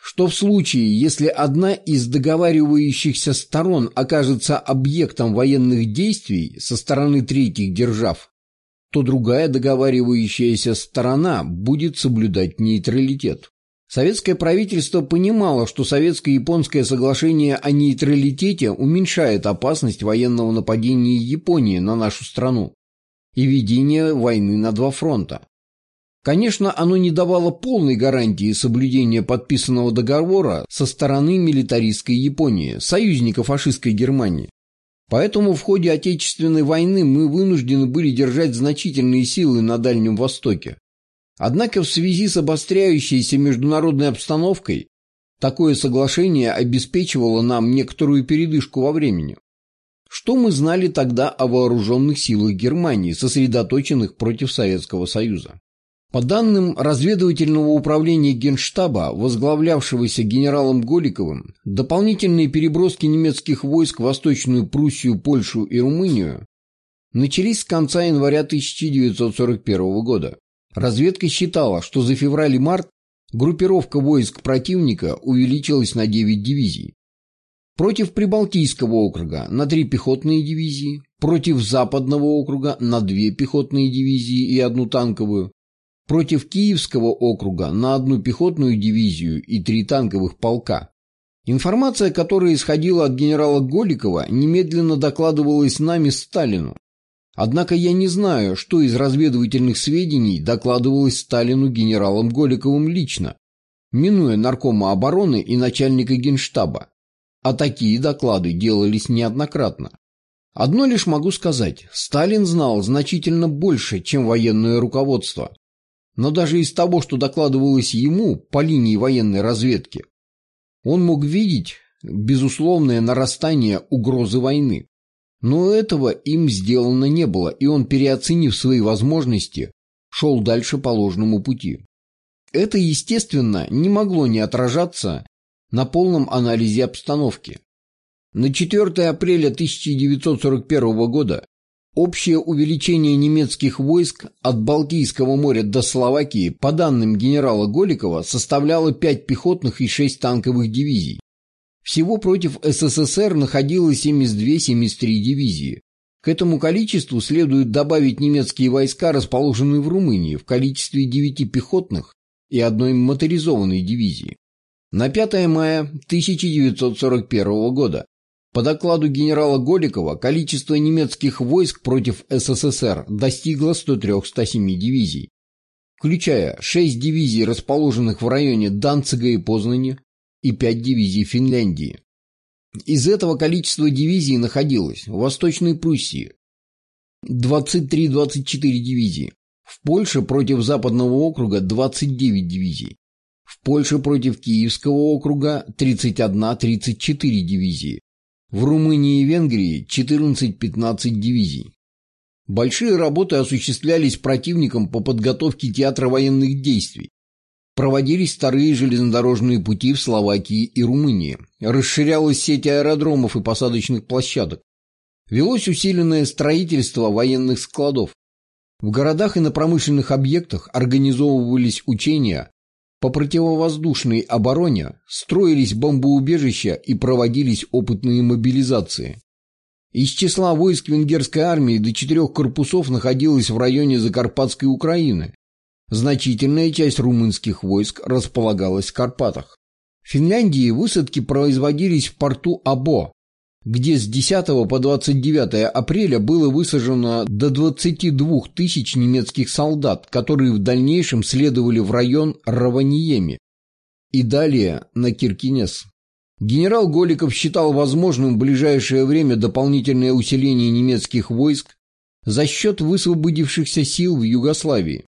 что в случае, если одна из договаривающихся сторон окажется объектом военных действий со стороны третьих держав, то другая договаривающаяся сторона будет соблюдать нейтралитет. Советское правительство понимало, что советско-японское соглашение о нейтралитете уменьшает опасность военного нападения Японии на нашу страну и ведения войны на два фронта. Конечно, оно не давало полной гарантии соблюдения подписанного договора со стороны милитаристской Японии, союзника фашистской Германии. Поэтому в ходе Отечественной войны мы вынуждены были держать значительные силы на Дальнем Востоке. Однако в связи с обостряющейся международной обстановкой такое соглашение обеспечивало нам некоторую передышку во времени. Что мы знали тогда о вооруженных силах Германии, сосредоточенных против Советского Союза? По данным разведывательного управления Генштаба, возглавлявшегося генералом Голиковым, дополнительные переброски немецких войск в Восточную Пруссию, Польшу и Румынию начались с конца января тысяча девятьсот сорок первого года. Разведка считала, что за февраль и март группировка войск противника увеличилась на девять дивизий. Против Прибалтийского округа на три пехотные дивизии, против Западного округа на две пехотные дивизии и одну танковую, против Киевского округа на одну пехотную дивизию и три танковых полка. Информация, которая исходила от генерала Голикова, немедленно докладывалась нами Сталину. Однако я не знаю, что из разведывательных сведений докладывалось Сталину генералом Голиковым лично, минуя наркома обороны и начальника Генштаба. А такие доклады делались неоднократно. Одно лишь могу сказать, Сталин знал значительно больше, чем военное руководство. Но даже из того, что докладывалось ему по линии военной разведки, он мог видеть безусловное нарастание угрозы войны. Но этого им сделано не было, и он, переоценив свои возможности, шел дальше по ложному пути. Это, естественно, не могло не отражаться на полном анализе обстановки. На четвёртое апреля тысяча девятьсот сорок первого года общее увеличение немецких войск от Балтийского моря до Словакии, по данным генерала Голикова, составляло пять пехотных и шесть танковых дивизий. Всего против СССР находилось семьдесят две — семьдесят три дивизии. К этому количеству следует добавить немецкие войска, расположенные в Румынии, в количестве девяти пехотных и одной моторизованной дивизии. На пятое мая тысяча девятьсот сорок первого года по докладу генерала Голикова количество немецких войск против СССР достигло ста трёх — ста семи дивизий, включая шесть дивизий, расположенных в районе Данцига и Познани, и пять дивизий Финляндии. Из этого количества дивизий находилось в Восточной Пруссии двадцать три — двадцать четыре дивизии, в Польше против Западного округа двадцать девять дивизий, в Польше против Киевского округа тридцать одна — тридцать четыре дивизии, в Румынии и Венгрии четырнадцать — пятнадцать дивизий. Большие работы осуществлялись противником по подготовке театра военных действий. Проводились вторые железнодорожные пути в Словакии и Румынии. Расширялась сеть аэродромов и посадочных площадок. Велось усиленное строительство военных складов. В городах и на промышленных объектах организовывались учения по противовоздушной обороне, строились бомбоубежища и проводились опытные мобилизации. Из числа войск венгерской армии до четырех корпусов находилось в районе Закарпатской Украины. Значительная часть румынских войск располагалась в Карпатах. В Финляндии высадки производились в порту Або, где с десятого по двадцать девятое апреля было высажено до двадцати двух тысяч немецких солдат, которые в дальнейшем следовали в район Раваньеми и далее на Киркинес. Генерал Голиков считал возможным в ближайшее время дополнительное усиление немецких войск за счет высвободившихся сил в Югославии.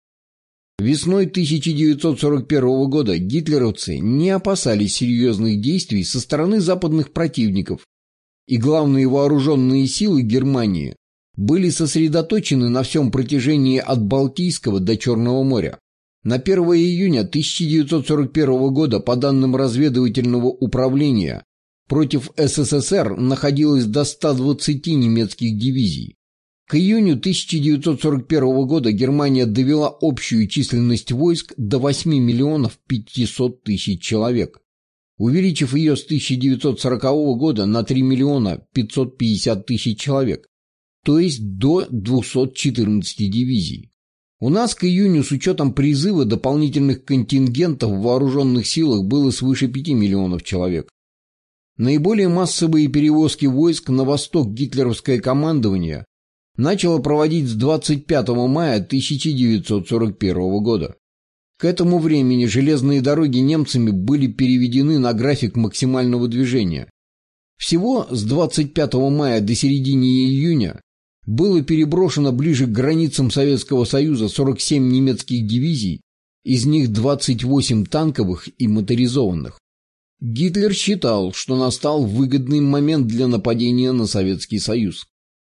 Весной тысяча девятьсот сорок первого года гитлеровцы не опасались серьезных действий со стороны западных противников, и главные вооруженные силы Германии были сосредоточены на всем протяжении от Балтийского до Черного моря. На первое июня тысяча девятьсот сорок первого года, по данным разведывательного управления, против СССР находилось до ста двадцати немецких дивизий. К июню тысяча девятьсот сорок первого года Германия довела общую численность войск до восьми миллионов пятисот тысяч человек. увеличив ее с тысяча девятьсот сорокового года на три миллиона пятьсот пятьдесят тысяч человек, то есть до двухсот четырнадцати дивизий. У нас к июню с учетом призыва дополнительных контингентов в вооруженных силах было свыше пяти миллионов человек. Наиболее массовые перевозки войск на восток гитлеровское командование начало проводить с двадцать пятого мая тысяча девятьсот сорок первого года. К этому времени железные дороги немцами были переведены на график максимального движения. Всего с двадцать пятого мая до середины июня было переброшено ближе к границам Советского Союза сорок семь немецких дивизий, из них двадцать восемь танковых и моторизованных. Гитлер считал, что настал выгодный момент для нападения на Советский Союз.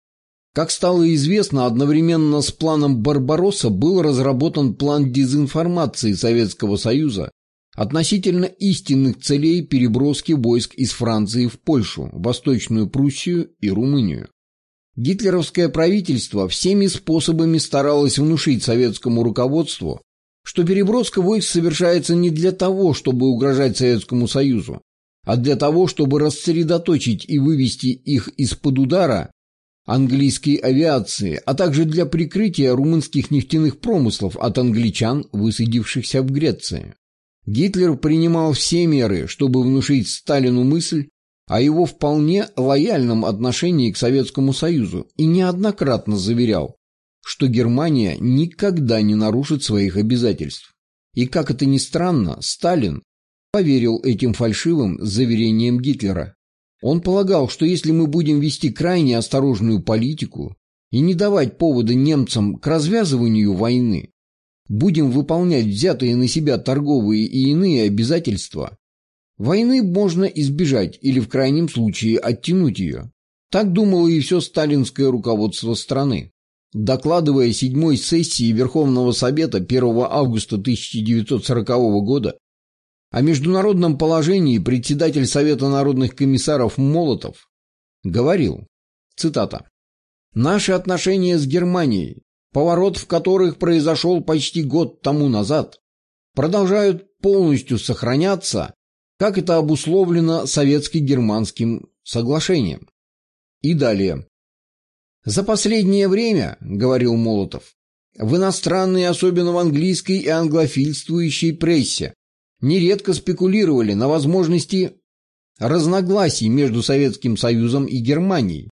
Как стало известно, одновременно с планом «Барбаросса» был разработан план дезинформации Советского Союза относительно истинных целей переброски войск из Франции в Польшу, Восточную Пруссию и Румынию. Гитлеровское правительство всеми способами старалось внушить советскому руководству, что переброска войск совершается не для того, чтобы угрожать Советскому Союзу, а для того, чтобы рассредоточить и вывести их из-под удара английской авиации, а также для прикрытия румынских нефтяных промыслов от англичан, высадившихся в Греции. Гитлер принимал все меры, чтобы внушить Сталину мысль о его вполне лояльном отношении к Советскому Союзу и неоднократно заверял, что Германия никогда не нарушит своих обязательств. И, как это ни странно, Сталин поверил этим фальшивым заверениям Гитлера. Он полагал, что если мы будем вести крайне осторожную политику и не давать повода немцам к развязыванию войны, будем выполнять взятые на себя торговые и иные обязательства, войны можно избежать или в крайнем случае оттянуть ее. Так думало и все сталинское руководство страны. Докладывая седьмой сессии Верховного Совета первого августа тысяча девятьсот сорокового года о международном положении, председатель Совета народных комиссаров Молотов говорил, цитата, «Наши отношения с Германией, поворот в которых произошел почти год тому назад, продолжают полностью сохраняться, как это обусловлено советско-германским соглашением». И далее. «За последнее время, — говорил Молотов, — в иностранной, особенно в английской и англофильствующей прессе, нередко спекулировали на возможности разногласий между Советским Союзом и Германией,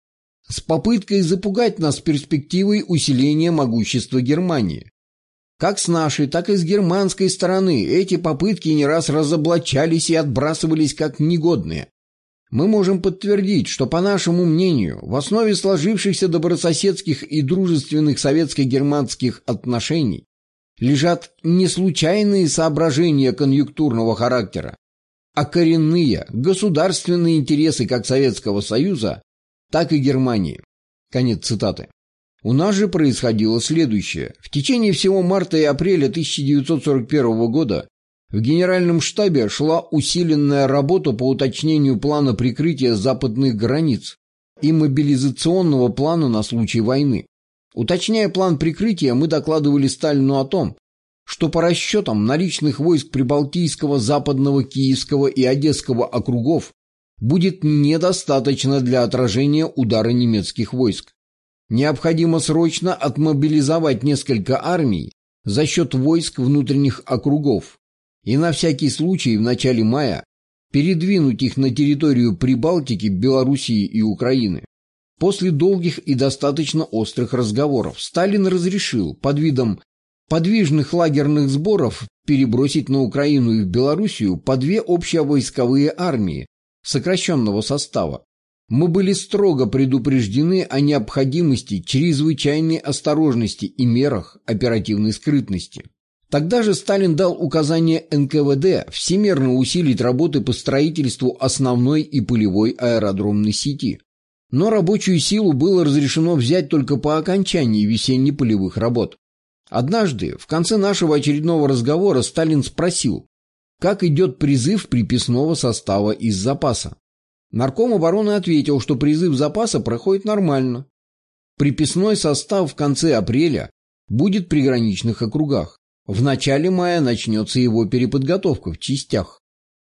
с попыткой запугать нас перспективой усиления могущества Германии. Как с нашей, так и с германской стороны эти попытки не раз разоблачались и отбрасывались как негодные. Мы можем подтвердить, что, по нашему мнению, в основе сложившихся добрососедских и дружественных советско-германских отношений лежат не случайные соображения конъюнктурного характера, а коренные государственные интересы как Советского Союза, так и Германии». Конец цитаты. У нас же происходило следующее. В течение всего марта и апреля тысяча девятьсот сорок первого года в Генеральном штабе шла усиленная работа по уточнению плана прикрытия западных границ и мобилизационного плана на случай войны. Уточняя план прикрытия, мы докладывали Сталину о том, что по расчетам наличных войск Прибалтийского, Западного, Киевского и Одесского округов будет недостаточно для отражения удара немецких войск. Необходимо срочно отмобилизовать несколько армий за счет войск внутренних округов и на всякий случай в начале мая передвинуть их на территорию Прибалтики, Белоруссии и Украины. После долгих и достаточно острых разговоров Сталин разрешил под видом подвижных лагерных сборов перебросить на Украину и в Белоруссию по две общевойсковые армии сокращенного состава. Мы были строго предупреждены о необходимости чрезвычайной осторожности и мерах оперативной скрытности. Тогда же Сталин дал указание эн ка вэ дэ всемерно усилить работы по строительству основной и полевой аэродромной сети. Но рабочую силу было разрешено взять только по окончании весенне-полевых работ. Однажды, в конце нашего очередного разговора, Сталин спросил, как идет призыв приписного состава из запаса. Нарком обороны ответил, что призыв запаса проходит нормально. Приписной состав в конце апреля будет в приграничных округах. В начале мая начнется его переподготовка в частях.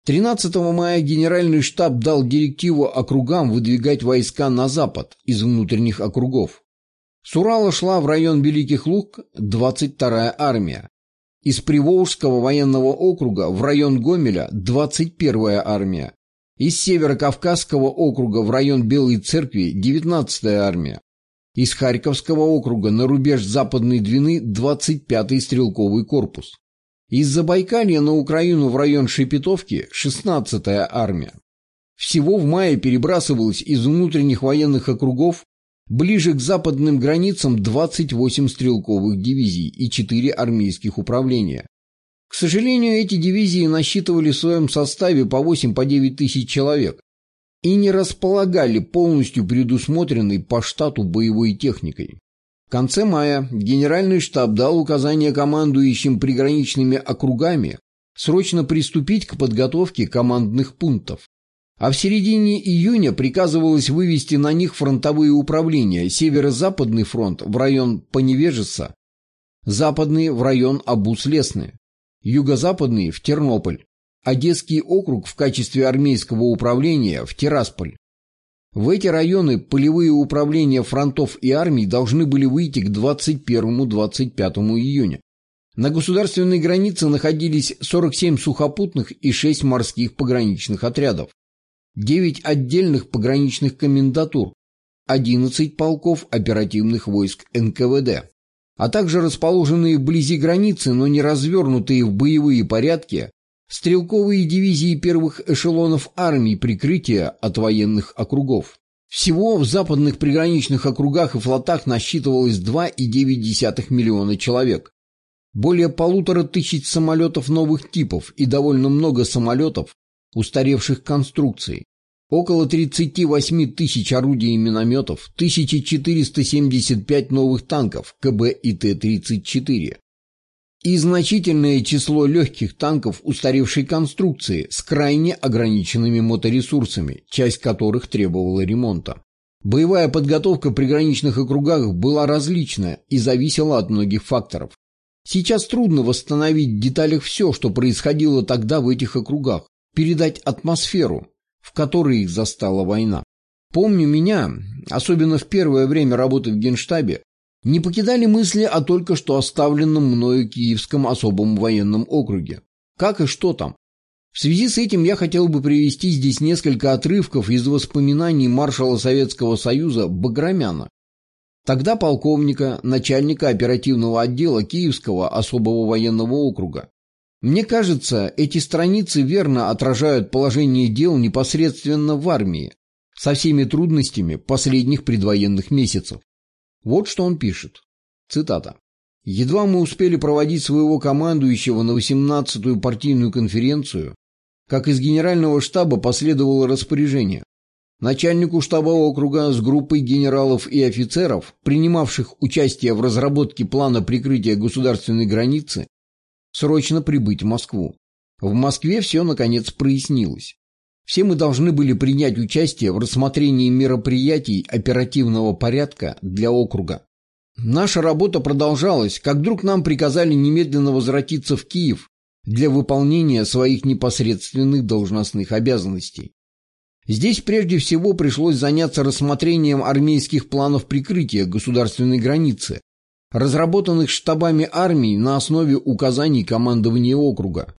тринадцатого мая Генеральный штаб дал директиву округам выдвигать войска на запад из внутренних округов. С Урала шла в район Великих Луг двадцать вторая армия. Из Приволжского военного округа в район Гомеля двадцать первая армия. Из Северокавказского округа в район Белой Церкви девятнадцатая армия. Из Харьковского округа на рубеж Западной Двины двадцать пятый стрелковый корпус. Из Забайкалья на Украину в район Шепетовки шестнадцатая армия. Всего в мае перебрасывалось из внутренних военных округов ближе к западным границам двадцать восемь стрелковых дивизий и четыре армейских управления. К сожалению, эти дивизии насчитывали в своем составе по восемь-девять тысяч человек и не располагали полностью предусмотренной по штату боевой техникой. В конце мая Генеральный штаб дал указание командующим приграничными округами срочно приступить к подготовке командных пунктов. А в середине июня приказывалось вывести на них фронтовые управления: Северо-Западный фронт в район Поневежеса, Западный в район Абус-Лесны, Юго-Западный в Тернополь, Одесский округ в качестве армейского управления в Тирасполь. В эти районы полевые управления фронтов и армий должны были выйти к двадцать первому — двадцать пятому июня. На государственной границе находились сорок семь сухопутных и шесть морских пограничных отрядов, девять отдельных пограничных комендатур, одиннадцать полков оперативных войск эн ка вэ дэ, а также расположенные вблизи границы, но не развернутые в боевые порядки, стрелковые дивизии первых эшелонов армий прикрытия от военных округов. Всего в западных приграничных округах и флотах насчитывалось два и девять десятых миллиона человек. Более полутора тысяч самолетов новых типов и довольно много самолетов устаревших конструкций, около тридцати восьми тысяч орудий и минометов, тысяча четыреста семьдесят пять новых танков ка бэ и тэ тридцать четыре и значительное число легких танков устаревшей конструкции с крайне ограниченными моторесурсами, часть которых требовала ремонта. Боевая подготовка в приграничных округах была различная и зависела от многих факторов. Сейчас трудно восстановить в деталях все, что происходило тогда в этих округах, передать атмосферу, в которой их застала война. Помню, меня, особенно в первое время работы в Генштабе, не покидали мысли о только что оставленном мною Киевском особом военном округе. Как и что там? В связи с этим я хотел бы привести здесь несколько отрывков из воспоминаний маршала Советского Союза Баграмяна, тогда полковника, начальника оперативного отдела Киевского особого военного округа. Мне кажется, эти страницы верно отражают положение дел непосредственно в армии, со всеми трудностями последних предвоенных месяцев. Вот что он пишет. Цитата. «Едва мы успели проводить своего командующего на восемнадцатую партийную конференцию, как из генерального штаба последовало распоряжение. Начальнику штаба округа с группой генералов и офицеров, принимавших участие в разработке плана прикрытия государственной границы, срочно прибыть в Москву. В Москве все, наконец, прояснилось. Все мы должны были принять участие в рассмотрении мероприятий оперативного порядка для округа. Наша работа продолжалась, как вдруг нам приказали немедленно возвратиться в Киев для выполнения своих непосредственных должностных обязанностей. Здесь прежде всего пришлось заняться рассмотрением армейских планов прикрытия государственной границы, разработанных штабами армий на основе указаний командования округа.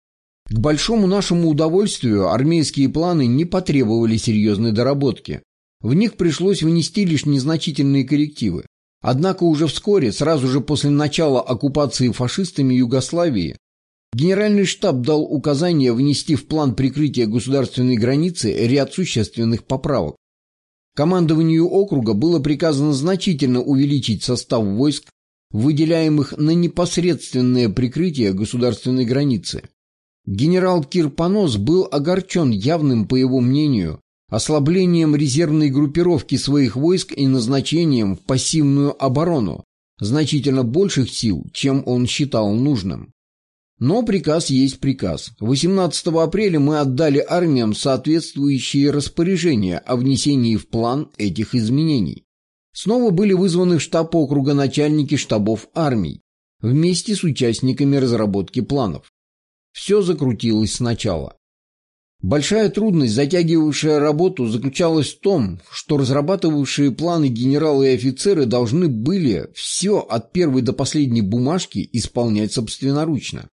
К большому нашему удовольствию армейские планы не потребовали серьезной доработки. В них пришлось внести лишь незначительные коррективы. Однако уже вскоре, сразу же после начала оккупации фашистами Югославии, Генеральный штаб дал указание внести в план прикрытия государственной границы ряд существенных поправок. Командованию округа было приказано значительно увеличить состав войск, выделяемых на непосредственное прикрытие государственной границы. Генерал Кирпонос был огорчен явным, по его мнению, ослаблением резервной группировки своих войск и назначением в пассивную оборону значительно больших сил, чем он считал нужным. Но приказ есть приказ. восемнадцатого апреля мы отдали армиям соответствующие распоряжения о внесении в план этих изменений. Снова были вызваны в штаб округа начальники штабов армий, вместе с участниками разработки планов. Все закрутилось сначала. Большая трудность, затягивавшая работу, заключалась в том, что разрабатывавшие планы генералы и офицеры должны были все от первой до последней бумажки исполнять собственноручно.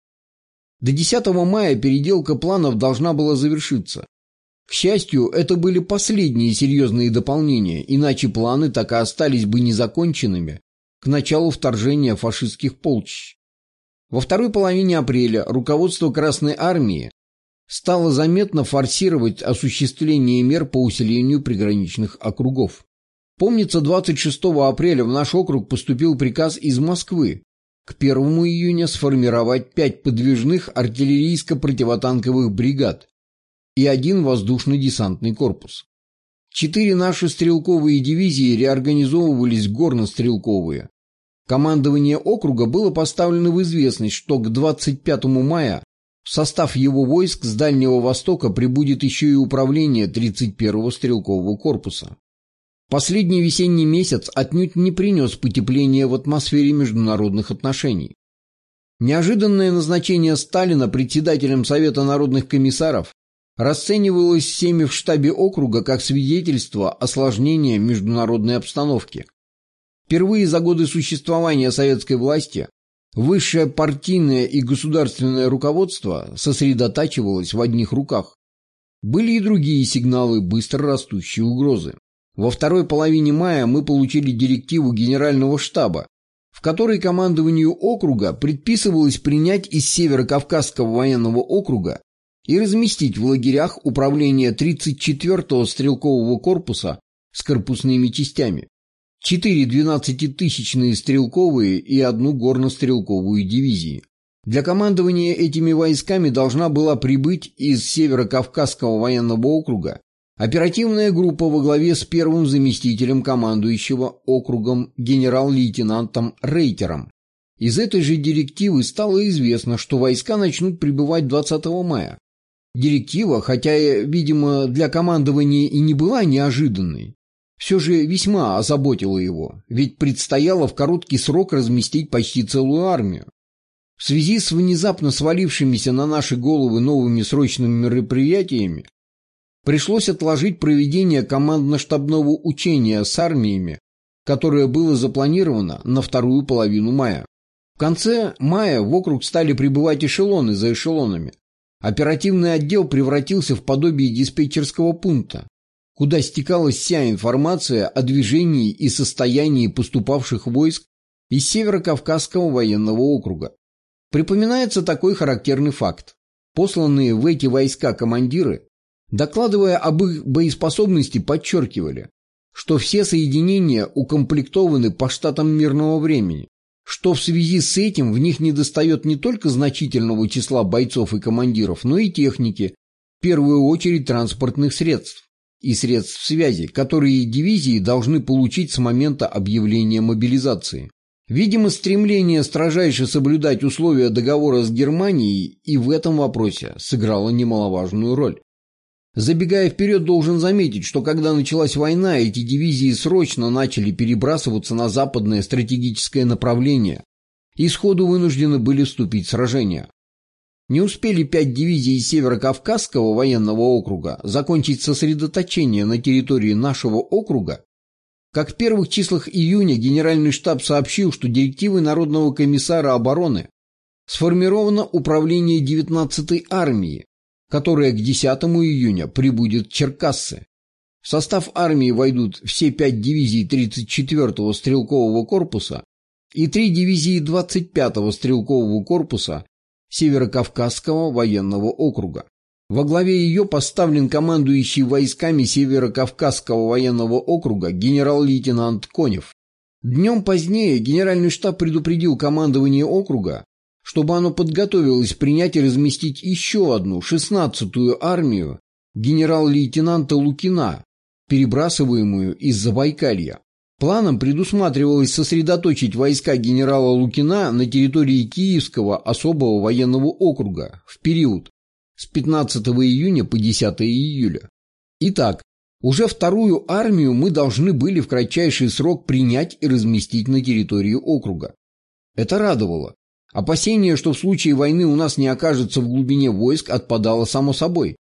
До десятого мая переделка планов должна была завершиться. К счастью, это были последние серьезные дополнения, иначе планы так и остались бы незаконченными к началу вторжения фашистских полчищ. Во второй половине апреля руководство Красной Армии стало заметно форсировать осуществление мер по усилению приграничных округов. Помнится, двадцать шестого апреля в наш округ поступил приказ из Москвы к первому июня сформировать пять подвижных артиллерийско-противотанковых бригад и один воздушно-десантный корпус. Четыре наши стрелковые дивизии реорганизовывались в горно-стрелковые. Командование округа было поставлено в известность, что к двадцать пятому мая в состав его войск с Дальнего Востока прибудет еще и управление тридцать первого стрелкового корпуса. Последний весенний месяц отнюдь не принес потепления в атмосфере международных отношений. Неожиданное назначение Сталина председателем Совета народных комиссаров расценивалось всеми в штабе округа как свидетельство осложнения международной обстановки. Впервые за годы существования советской власти высшее партийное и государственное руководство сосредотачивалось в одних руках. Были и другие сигналы быстро растущей угрозы. Во второй половине мая мы получили директиву Генерального штаба, в которой командованию округа предписывалось принять из Северо-Кавказского военного округа и разместить в лагерях управление тридцать четвёртого стрелкового корпуса с корпусными частями, четыре двенадцатитысячные стрелковые и одну горнострелковую дивизии. Для командования этими войсками должна была прибыть из Северо-Кавказского военного округа оперативная группа во главе с первым заместителем командующего округом генерал-лейтенантом Рейтером. Из этой же директивы стало известно, что войска начнут прибывать двадцатого мая. Директива, хотя, видимо, для командования и не была неожиданной, все же весьма озаботила его, ведь предстояло в короткий срок разместить почти целую армию. В связи с внезапно свалившимися на наши головы новыми срочными мероприятиями пришлось отложить проведение командно-штабного учения с армиями, которое было запланировано на вторую половину мая. В конце мая в округ стали прибывать эшелоны за эшелонами. Оперативный отдел превратился в подобие диспетчерского пункта, куда стекалась вся информация о движении и состоянии поступавших войск из Северо-Кавказского военного округа. Припоминается такой характерный факт. Посланные в эти войска командиры, докладывая об их боеспособности, подчеркивали, что все соединения укомплектованы по штатам мирного времени, что в связи с этим в них недостает не только значительного числа бойцов и командиров, но и техники, в первую очередь транспортных средств и средств связи, которые дивизии должны получить с момента объявления мобилизации. Видимо, стремление строжайше соблюдать условия договора с Германией и в этом вопросе сыграло немаловажную роль. Забегая вперед, должен заметить, что когда началась война, эти дивизии срочно начали перебрасываться на западное стратегическое направление и сходу вынуждены были вступить в сражение. Не успели пять дивизий Северо-Кавказского военного округа закончить сосредоточение на территории нашего округа, как в первых числах июня Генеральный штаб сообщил, что директивой Народного комиссара обороны сформировано управление девятнадцатой армии, которая к десятому июня прибудет в Черкассы. В состав армии войдут все пять дивизий тридцать четвёртого стрелкового корпуса и три дивизии двадцать пятого стрелкового корпуса Северо-Кавказского военного округа. Во главе ее поставлен командующий войсками Северо-Кавказского военного округа генерал-лейтенант Конев. Днем позднее Генеральный штаб предупредил командование округа, чтобы оно подготовилось принять и разместить еще одну, шестнадцатую армию генерал-лейтенанта Лукина, перебрасываемую из Забайкалья. Планом предусматривалось сосредоточить войска генерала Лукина на территории Киевского особого военного округа в период с пятнадцатого июня по десятое июля. Итак, уже вторую армию мы должны были в кратчайший срок принять и разместить на территории округа. Это радовало. Опасение, что в случае войны у нас не окажется в глубине войск, отпадало само собой.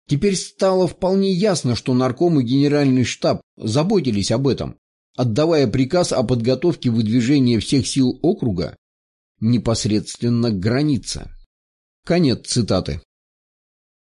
Теперь стало вполне ясно, что нарком и генеральный штаб заботились об этом, отдавая приказ о подготовке выдвижения всех сил округа непосредственно к границе. Конец цитаты.